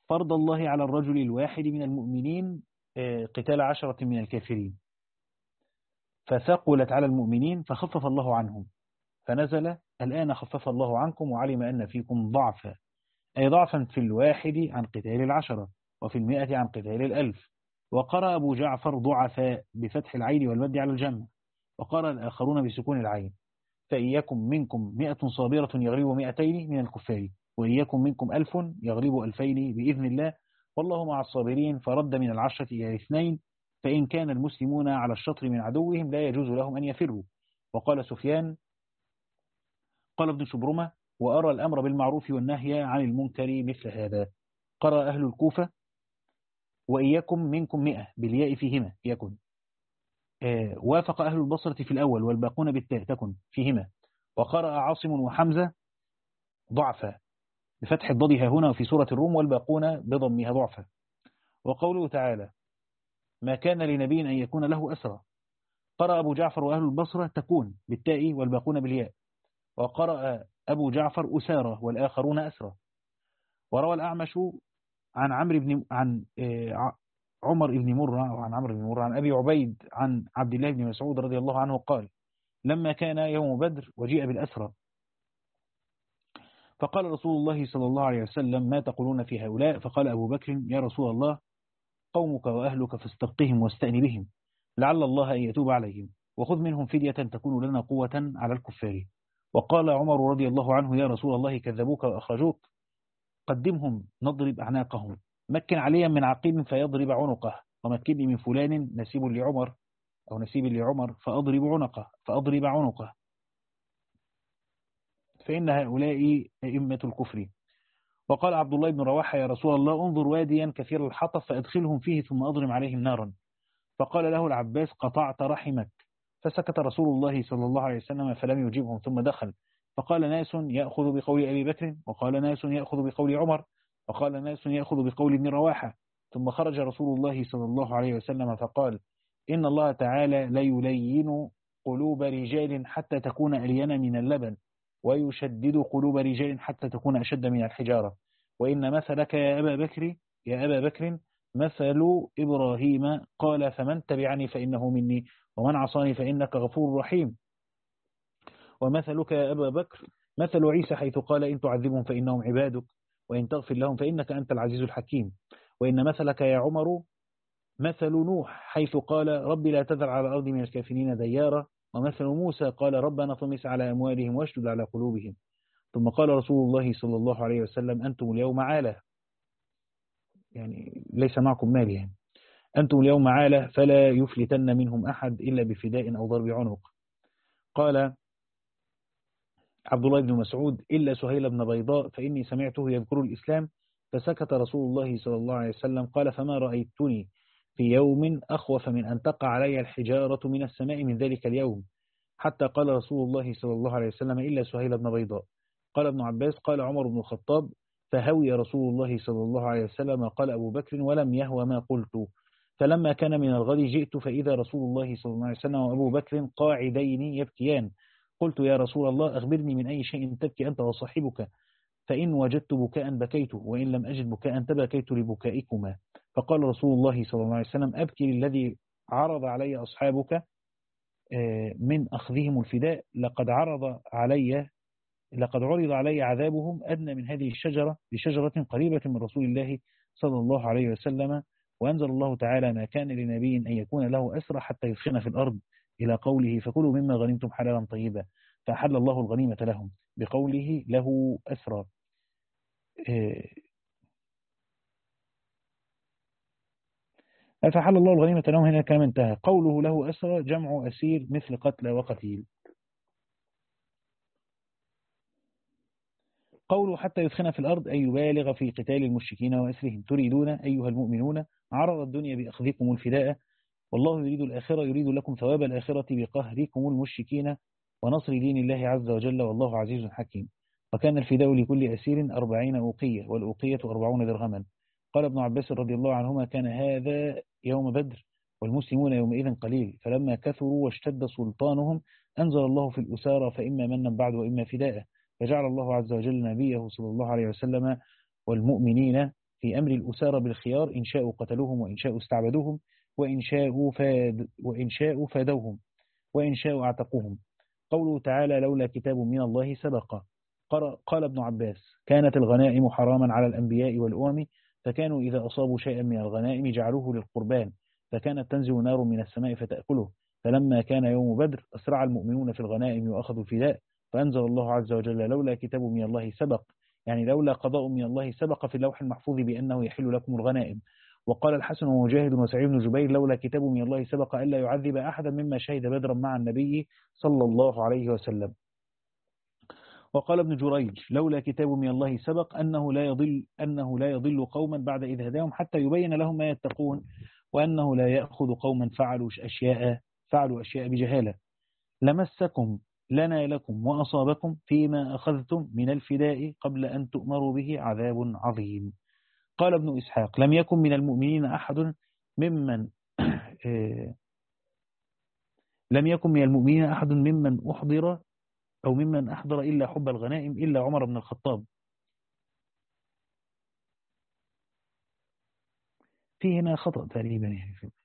Speaker 1: فرض الله على الرجل الواحد من المؤمنين قتال عشرة من الكافرين، فثقلت على المؤمنين فخفف الله عنهم، فنزل الآن خفف الله عنكم وعلم أن فيكم ضعفا، أي ضعفا في الواحد عن قتال العشرة، وفي المئة عن قتال الألف. وقرأ أبو جعفر ضعفاء بفتح العين والمد على الجمع، وقرأ الآخرون بسكون العين، فإياكم منكم مئة صابرة يغلب مئتين من الكفار، وإياكم منكم ألف يغلب ألفين بإذن الله، والله مع الصابرين. فرد من العشرة إلى اثنين، فإن كان المسلمون على الشطر من عدوهم لا يجوز لهم أن يفروا. وقال سفيان قال ابن شبرمة وأرى الأمر بالمعروف والنهي عن المنكر مثل هذا. قرأ أهل الكوفة وإياكم منكم مئة بالياء فيهما يكن. آه وافق أهل البصرة في الأول والباقون بالتاء تكن فيهما. وقرأ عاصم وحمزة ضعفا بفتح الضاد ها هنا وفي سورة الروم، والباقون بضمها ضعفا. وقوله تعالى ما كان لنبي أن يكون له أسرى، قرأ أبو جعفر وأهل البصرة تكون بالتاء والباقون بالياء. وقرأ أبو جعفر أسارة والآخرون أسرى. وروى الأعمش عن عمرو بن عن عمر بن مرة وعن عمرو بن مرة عن أبي عبيد عن عبد الله بن مسعود رضي الله عنه قال لما كان يوم بدر وجيء بالأسرى، فقال رسول الله صلى الله عليه وسلم ما تقولون في هؤلاء؟ فقال أبو بكر يا رسول الله قومك وأهلك فاستبقهم واستأن بهم لعل الله أن يتوب عليهم، وخذ منهم فدية تكون لنا قوة على الكفار. وقال عمر رضي الله عنه يا رسول الله كذبوك وأخرجوك، قدمهم نضرب أعناقهم، مكن عليا من عقيل فيضرب عنقه، ومكني من فلان نسيب لعمر أو نسيب لعمر فأضرب عنقه فأضرب عنقه، فإن هؤلاء أئمة الكفر. وقال عبد الله بن رواحة يا رسول الله انظر واديا كثير الحطب فأدخلهم فيه ثم أضرم عليهم نارا. فقال له العباس قطعت رحمك. فسكت رسول الله صلى الله عليه وسلم فلم يجيبهم ثم دخل، فقال ناس يأخذ بقول أبي بكر، وقال ناس يأخذ بقول عمر، وقال ناس يأخذ بقول ابن رواحة. ثم خرج رسول الله صلى الله عليه وسلم فقال إن الله تعالى ليلين قلوب رجال حتى تكون ألين من اللبن، ويشدد قلوب رجال حتى تكون أشد من الحجارة، وإن مثلك يا أبا بكر يا أبا بكر مثل إبراهيم قال فمن تبعني فإنه مني ومن عصاني فإنك غفور رحيم، ومثلك يا أبا بكر مثل عيسى حيث قال إن تعذبهم فإنهم عبادك وإن تغفر لهم فإنك أنت العزيز الحكيم، وإن مثلك يا عمر مثل نوح حيث قال رب لا تذر على الأرض من الكافرين ديارا، ومثل موسى قال ربنا طمس على أموالهم واشدد على قلوبهم. ثم قال رسول الله صلى الله عليه وسلم أنتم اليوم عالة، يعني ليس معكم مال، يعني أنتم اليوم عالة فلا يفلتن منهم أحد إلا بفداء أو ضرب عنق. قال عبد الله بن مسعود إلا سهيل بن بيضاء فإني سمعته يذكر الإسلام، فسكت رسول الله صلى الله عليه وسلم قال فما رأيتني في يوم أخوف من أن تقع علي الحجارة من السماء من ذلك اليوم، حتى قال رسول الله صلى الله عليه وسلم إلا سهيل بن بيضاء. قال ابن عباس قال عمر بن الخطاب فهوي رسول الله صلى الله عليه وسلم، قال أبو بكر ولم يهوى ما قلت. فلما كان من الغد جئت فإذا رسول الله صلى الله عليه وسلم وأبو بكر قاعدين يبكيان، قلت يا رسول الله أخبرني من أي شيء تبكي أنت وصاحبك، فإن وجدت بكاء بكيت وإن لم أجد بكاء تبكيت لبكائكما. فقال رسول الله صلى الله عليه وسلم أبكي للذي عرض علي أصحابك من أخذهم الفداء، لقد عرض علي لقد عرض علي عذابهم أدنى من هذه الشجرة بشجرة قريبة من رسول الله صلى الله عليه وسلم. وأنزل الله تعالى ما كان لنبي أن يكون له أسرى حتى يثخن في الأرض إلى قوله فكلوا مما غنمتم حلالا طيبا، فأحل الله الغنيمة لهم بقوله له أسرى. فأحل الله الغنيمة لهم هنا كما انتهى. قوله له أسرى جمع أسير مثل قتل وقتيل. قوله حتى يثخن في الأرض أي يبالغ في قتال المشركين وأسرهم. تريدون أيها المؤمنون عرض الدنيا بأخذكم الفداء، والله يريد الآخرة يريد لكم ثواب الآخرة بقهركم المشركين ونصر دين الله عز وجل والله عزيز حكيم. وكان الفداء لكل أسير أربعين أوقية، والأوقية أربعون درهما. قال ابن عباس رضي الله عنهما كان هذا يوم بدر والمسلمون يومئذ قليل، فلما كثروا واشتد سلطانهم أنزل الله في الأسارى فإما منا بعد وإما فداء، فجعل الله عز وجل نبيه صلى الله عليه وسلم والمؤمنين في أمر الأسارة بالخيار إن شاءوا قتلوهم وإن شاءوا استعبدوهم وإن شاءوا فاد وإن شاءوا فادوهم وإن شاءوا اعتقوهم. قوله تعالى لولا كتاب من الله سبق. قال ابن عباس كانت الغنائم حراما على الأنبياء والأمم فكانوا إذا أصابوا شيئا من الغنائم جعلوه للقربان فكانت تنزل نار من السماء فتأكله. فلما كان يوم بدر أسرع المؤمنون في الغنائم وأخذوا الفداء فأنزل الله عز وجل لولا كتاب من الله سبق، يعني لولا قضاء من الله سبق في اللوح المحفوظ بأنه يحل لكم الغنائم. وقال الحسن ومجاهد وسعيد بن جبير لولا كتاب من الله سبق ألا يعذب أحدا مما شهد بدرا مع النبي صلى الله عليه وسلم. وقال ابن جريج لولا كتاب من الله سبق أنه لا يضل أنه لا يضل قوما بعد إذ هداهم حتى يبين لهم ما يتقون وأنه لا يأخذ قوما فعلوا أشياء فعلوا أشياء بجهالة. لمسكم لنا لكم وأصابكم فيما أخذتم من الفداء قبل أن تؤمروا به عذاب عظيم. قال ابن إسحاق لم يكن من المؤمنين أحد ممن لم يكن من المؤمنين أحد ممن أحضر أو ممن أحضر إلا حب الغنائم إلا عمر بن الخطاب. في هنا خطأ تقريبا يعني في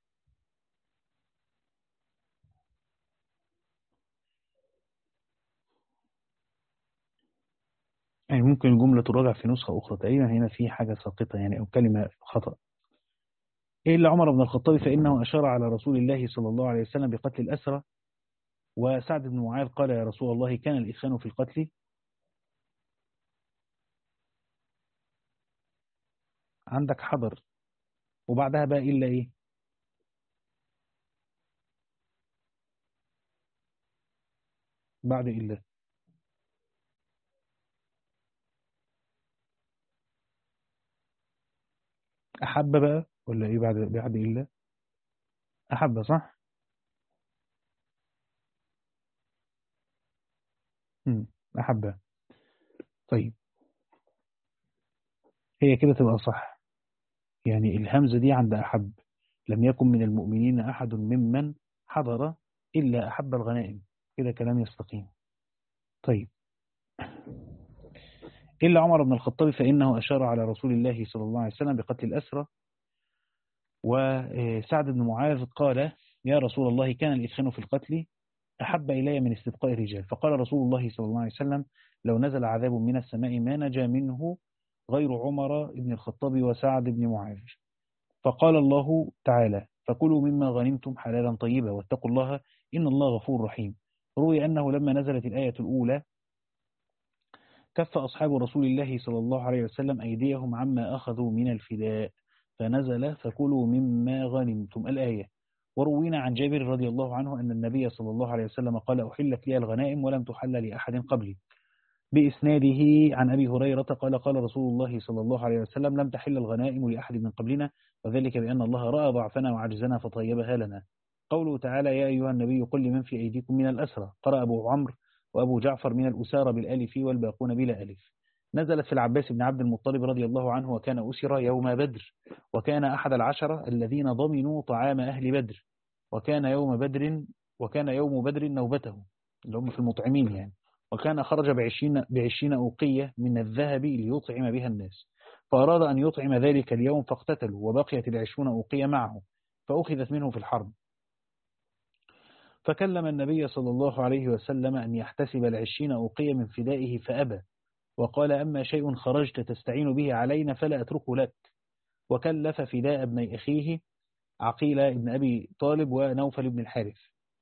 Speaker 1: يعني ممكن الجملة تراجع في نسخة أخرى تقريبا هنا في حاجة ساقطة يعني أو كلمة خطأ. إلا عمر بن الخطاب فإنه أشار على رسول الله صلى الله عليه وسلم بقتل الأسرى. وسعد بن معاذ قال يا رسول الله كان الإخوان في القتل. عندك حضر وبعدها بقى إلا إيه بعد إلا أحب بقى ولا إيه بعد بعد إلا أحب صح. مم. أحب. طيب هي كده تبقى صح يعني الهمزة دي عند أحب لم يكن من المؤمنين أحد ممن حضر إلا أحب الغنائم كده كلام يستقيم. طيب إلا عمر بن الخطاب فإنه أشار على رسول الله صلى الله عليه وسلم بقتل الأسرى. وسعد بن معاذ قال يا رسول الله كان الإدخان في القتل أحب إلي من استبقاء الرجال. فقال رسول الله صلى الله عليه وسلم لو نزل عذاب من السماء ما نجا منه غير عمر بن الخطاب وسعد بن معاذ. فقال الله تعالى فكلوا مما غنمتم حلالا طيبا واتقوا الله إن الله غفور رحيم. روي أنه لما نزلت الآية الأولى كف أصحاب رسول الله صلى الله عليه وسلم أيديهم عما أخذوا من الفداء فنزل فكلوا مما غنمتم الآية. وروينا عن جابر رضي الله عنه أن النبي صلى الله عليه وسلم قال أحلت لي الغنائم ولم تحل لأحد قبلي بإسناده عن أبي هريرة قال قال رسول الله صلى الله عليه وسلم لم تحل الغنائم لأحد من قبلنا وذلك بأن الله رأى ضعفنا وعجزنا فطيبها لنا. قوله تعالى يا أيها النبي قل لمن في أيديكم من الأسرى. قرأ أبو عمرو وأبو جعفر من الأسارى بالألف والباقون بلا ألف. نزلت في العباس بن عبد المطلب رضي الله عنه وكان أسر يوم بدر وكان أحد العشرة الذين ضمنوا طعام أهل بدر وكان يوم بدر وكان يوم بدر نوبته اللي هم في المطعمين يعني. وكان خرج بعشرين, بعشرين أوقية من الذهب ليطعم بها الناس فأراد أن يطعم ذلك اليوم فاقتتلوا وبقيت العشرون أوقية معه فأخذت منه في الحرب. فكلم النبي صلى الله عليه وسلم أن يحتسب العشرين أوقية من فدائه فأبى وقال أما شيء خرجت تستعين به علينا فلا أتركه لك. وكلف فداء ابن أخيه عقيل ابن أبي طالب ونوفل بن الحارث.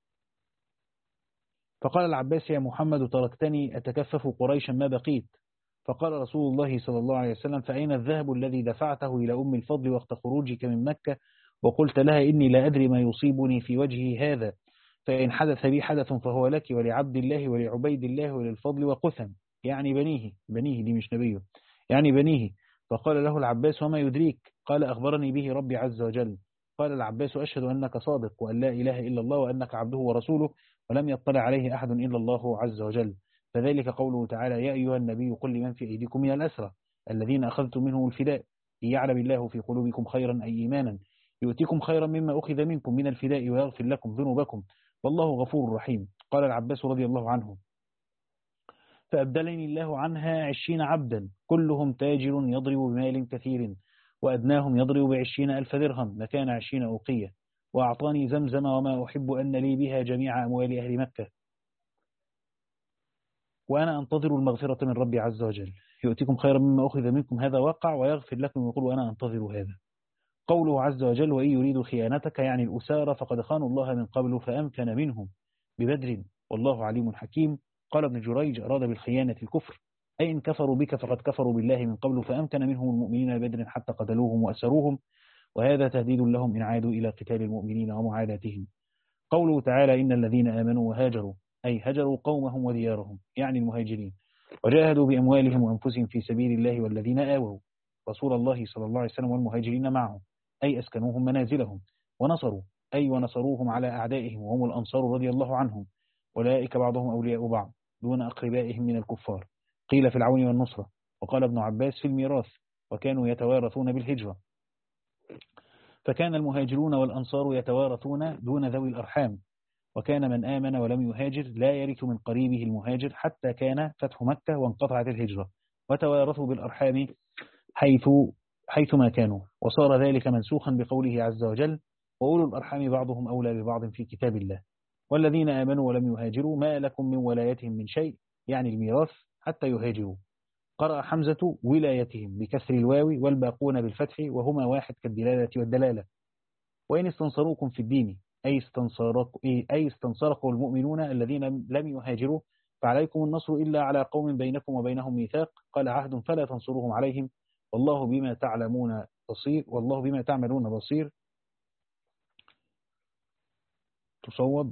Speaker 1: فقال العباس يا محمد تركتني أتكفف قريشا ما بقيت. فقال رسول الله صلى الله عليه وسلم فأين الذهب الذي دفعته إلى أم الفضل وقت خروجك من مكة وقلت لها إني لا أدري ما يصيبني في وجهي هذا فإن حدث بي حدث فهو لك ولعبد الله ولعبيد الله وللفضل وقثم يعني بنيه بنيه دي مش نبيه يعني بنيه. فقال له العباس وما يدريك قال أخبرني به ربي عز وجل. قال العباس أشهد أنك صادق وأن لا إله إلا الله وأنك عبده ورسوله ولم يطلع عليه أحد إلا الله عز وجل. فذلك قوله تعالى يا أيها النبي قل لمن في أيديكم من الأسرى الذين أخذتم منهم الفداء إن يعلم الله في قلوبكم خيرا أي إيمانا يؤتيكم خيرا مما أخذ منكم من الفداء ويغفر لكم ذنوبكم والله غفور رحيم. قال العباس رضي الله عنه فأبدلني الله عنها عشرين عبدا كلهم تاجر يضرب بمال كثير وأدناهم يضرب بعشرين ألف درهم مكان عشرين أوقية، وأعطاني زمزم وما أحب أن لي بها جميع أموال أهل مكة، وأنا أنتظر المغفرة من ربي عز وجل، يؤتكم خيرا مما أخذ منكم هذا واقع ويغفر لكم ويقول وأنا أنتظر هذا. قوله عز وجل وإن يريدوا خيانتك يعني الأسارة فقد خانوا الله من قبل فأمكن منهم ببدر والله عليم حكيم. قال ابن جريج أراد بالخيانة الكفر، أي إن كفروا بك فقد كفروا بالله من قبل فأمكن منهم المؤمنين ببدر حتى قتلوهم وأسروهم، وهذا تهديد لهم إن عادوا إلى قتال المؤمنين ومعاداتهم. قوله تعالى إن الذين آمنوا وهاجروا أي هجروا قومهم وديارهم يعني المهاجرين، وجاهدوا بأموالهم وأنفسهم في سبيل الله والذين آووا رسول الله صلى الله عليه وسلم والمهاجرين معه أي أسكنوهم منازلهم، ونصروا أي ونصروهم على أعدائهم وهم الأنصار رضي الله عنهم، أولئك بعضهم أولياء بعض دون أقربائهم من الكفار. قيل في العون والنصرة. وقال ابن عباس في الميراث وكانوا يتوارثون بالهجرة، فكان المهاجرون والأنصار يتوارثون دون ذوي الأرحام، وكان من آمن ولم يهاجر لا يرث من قريبه المهاجر حتى كان فتح مكة وانقطعت الهجرة، وتوارثوا بالأرحام حيث حيثما كانوا، وصار ذلك منسوخا بقوله عز وجل وأولو الأرحام بعضهم أولى ببعض في كتاب الله. والذين آمنوا ولم يهاجروا ما لكم من ولايتهم من شيء يعني الميراث حتى يهاجروا. قرأ حمزة ولايتهم بكسر الواو والباقون بالفتح وهما واحد كالدلالة والدلالة. وإن استنصروكم في الدين أي استنصرك أي استنصركم المؤمنون الذين لم يهاجروا فعليكم النصر إلا على قوم بينكم وبينهم ميثاق قال عهد فلا تنصروهم عليهم والله بما تعلمون بصير والله بما تعملون بصير. تصوب.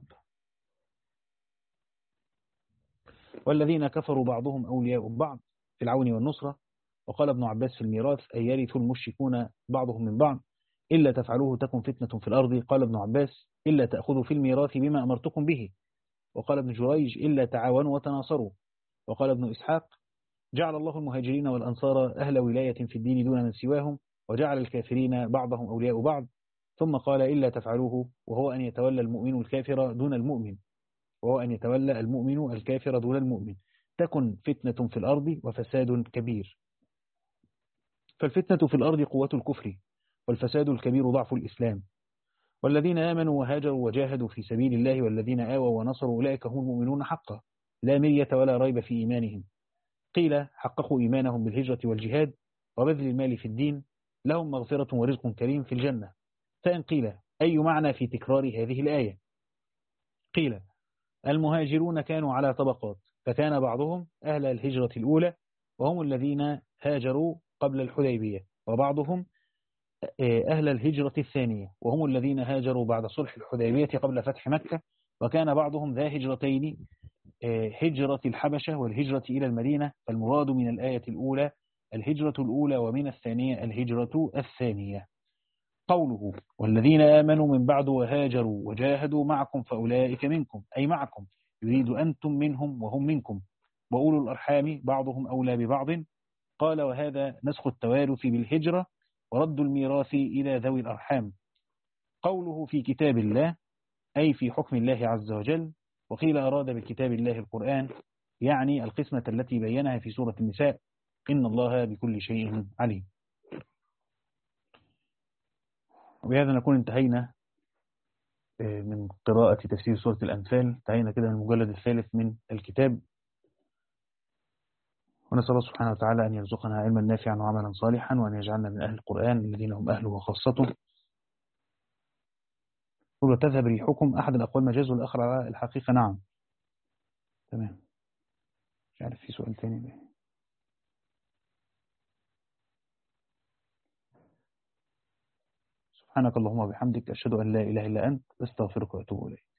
Speaker 1: والذين كفروا بعضهم أولياء بعض في العون والنصرة. وقال ابن عباس في الميراث أي يرث المشركون بعضهم من بعض إلا تفعلوه تكن فتنة في الأرض. قال ابن عباس إلا تأخذوا في الميراث بما أمرتكم به. وقال ابن جريج إلا تعاونوا وتناصروا. وقال ابن إسحاق جعل الله المهاجرين والأنصار أهل ولاية في الدين دون من سواهم وجعل الكافرين بعضهم أولياء بعض. ثم قال إلا تفعلوه وهو أن يتولى المؤمن الكافر دون المؤمن وهو أن يتولى المؤمن الكافر دون المؤمن تكن فتنة في الأرض وفساد كبير. فالفتنة في الأرض قوة الكفر والفساد الكبير ضعف الإسلام. والذين آمنوا وهاجروا وجاهدوا في سبيل الله والذين آووا ونصروا أولئك هم المؤمنون حقا لا مرية ولا ريب في إيمانهم. قيل حققوا إيمانهم بالهجرة والجهاد وبذل المال في الدين لهم مغفرة ورزق كريم في الجنة. فإن قيل أي معنى في تكرار هذه الآية؟ قيل المهاجرون كانوا على طبقات فكان بعضهم أهل الهجرة الأولى وهم الذين هاجروا قبل الحديبية وبعضهم أهل الهجرة الثانية وهم الذين هاجروا بعد صلح الحديبية قبل فتح مكة. وكان بعضهم ذا هجرتين هجرة الحبشة والهجرة إلى المدينة. فالمراد من الآية الأولى الهجرة الأولى ومن الثانية الهجرة الثانية. قوله والذين آمنوا من بعد وهاجروا وجاهدوا معكم فأولئك منكم أي معكم يريد أنتم منهم وهم منكم وأولو الأرحام بعضهم أولى ببعض. قال وهذا نسخ التوارث بالهجرة ورد الميراث إلى ذوي الأرحام. قوله في كتاب الله أي في حكم الله عز وجل. وقيل أراد بالكتاب الله القرآن يعني القسمة التي بينها في سورة النساء إن الله بكل شيء عليم. وبهذا نكون انتهينا من قراءة تفسير سورة الأنفال، انتهينا كده من المجلد الثالث من الكتاب. ونسأل الله سبحانه وتعالى أن يرزقنا علما نافعا وعملا صالحا وأن يجعلنا من أهل القرآن الذين هم أهله وخاصته. وتذهب ريحكم أحد الأقوال مجاز والآخر على الحقيقة. نعم تمام. مش عارف في سؤال تاني بقى. سبحانك اللهم وبحمدك أشهد أن لا إله إلا أنت أستغفرك وأتوب إليك.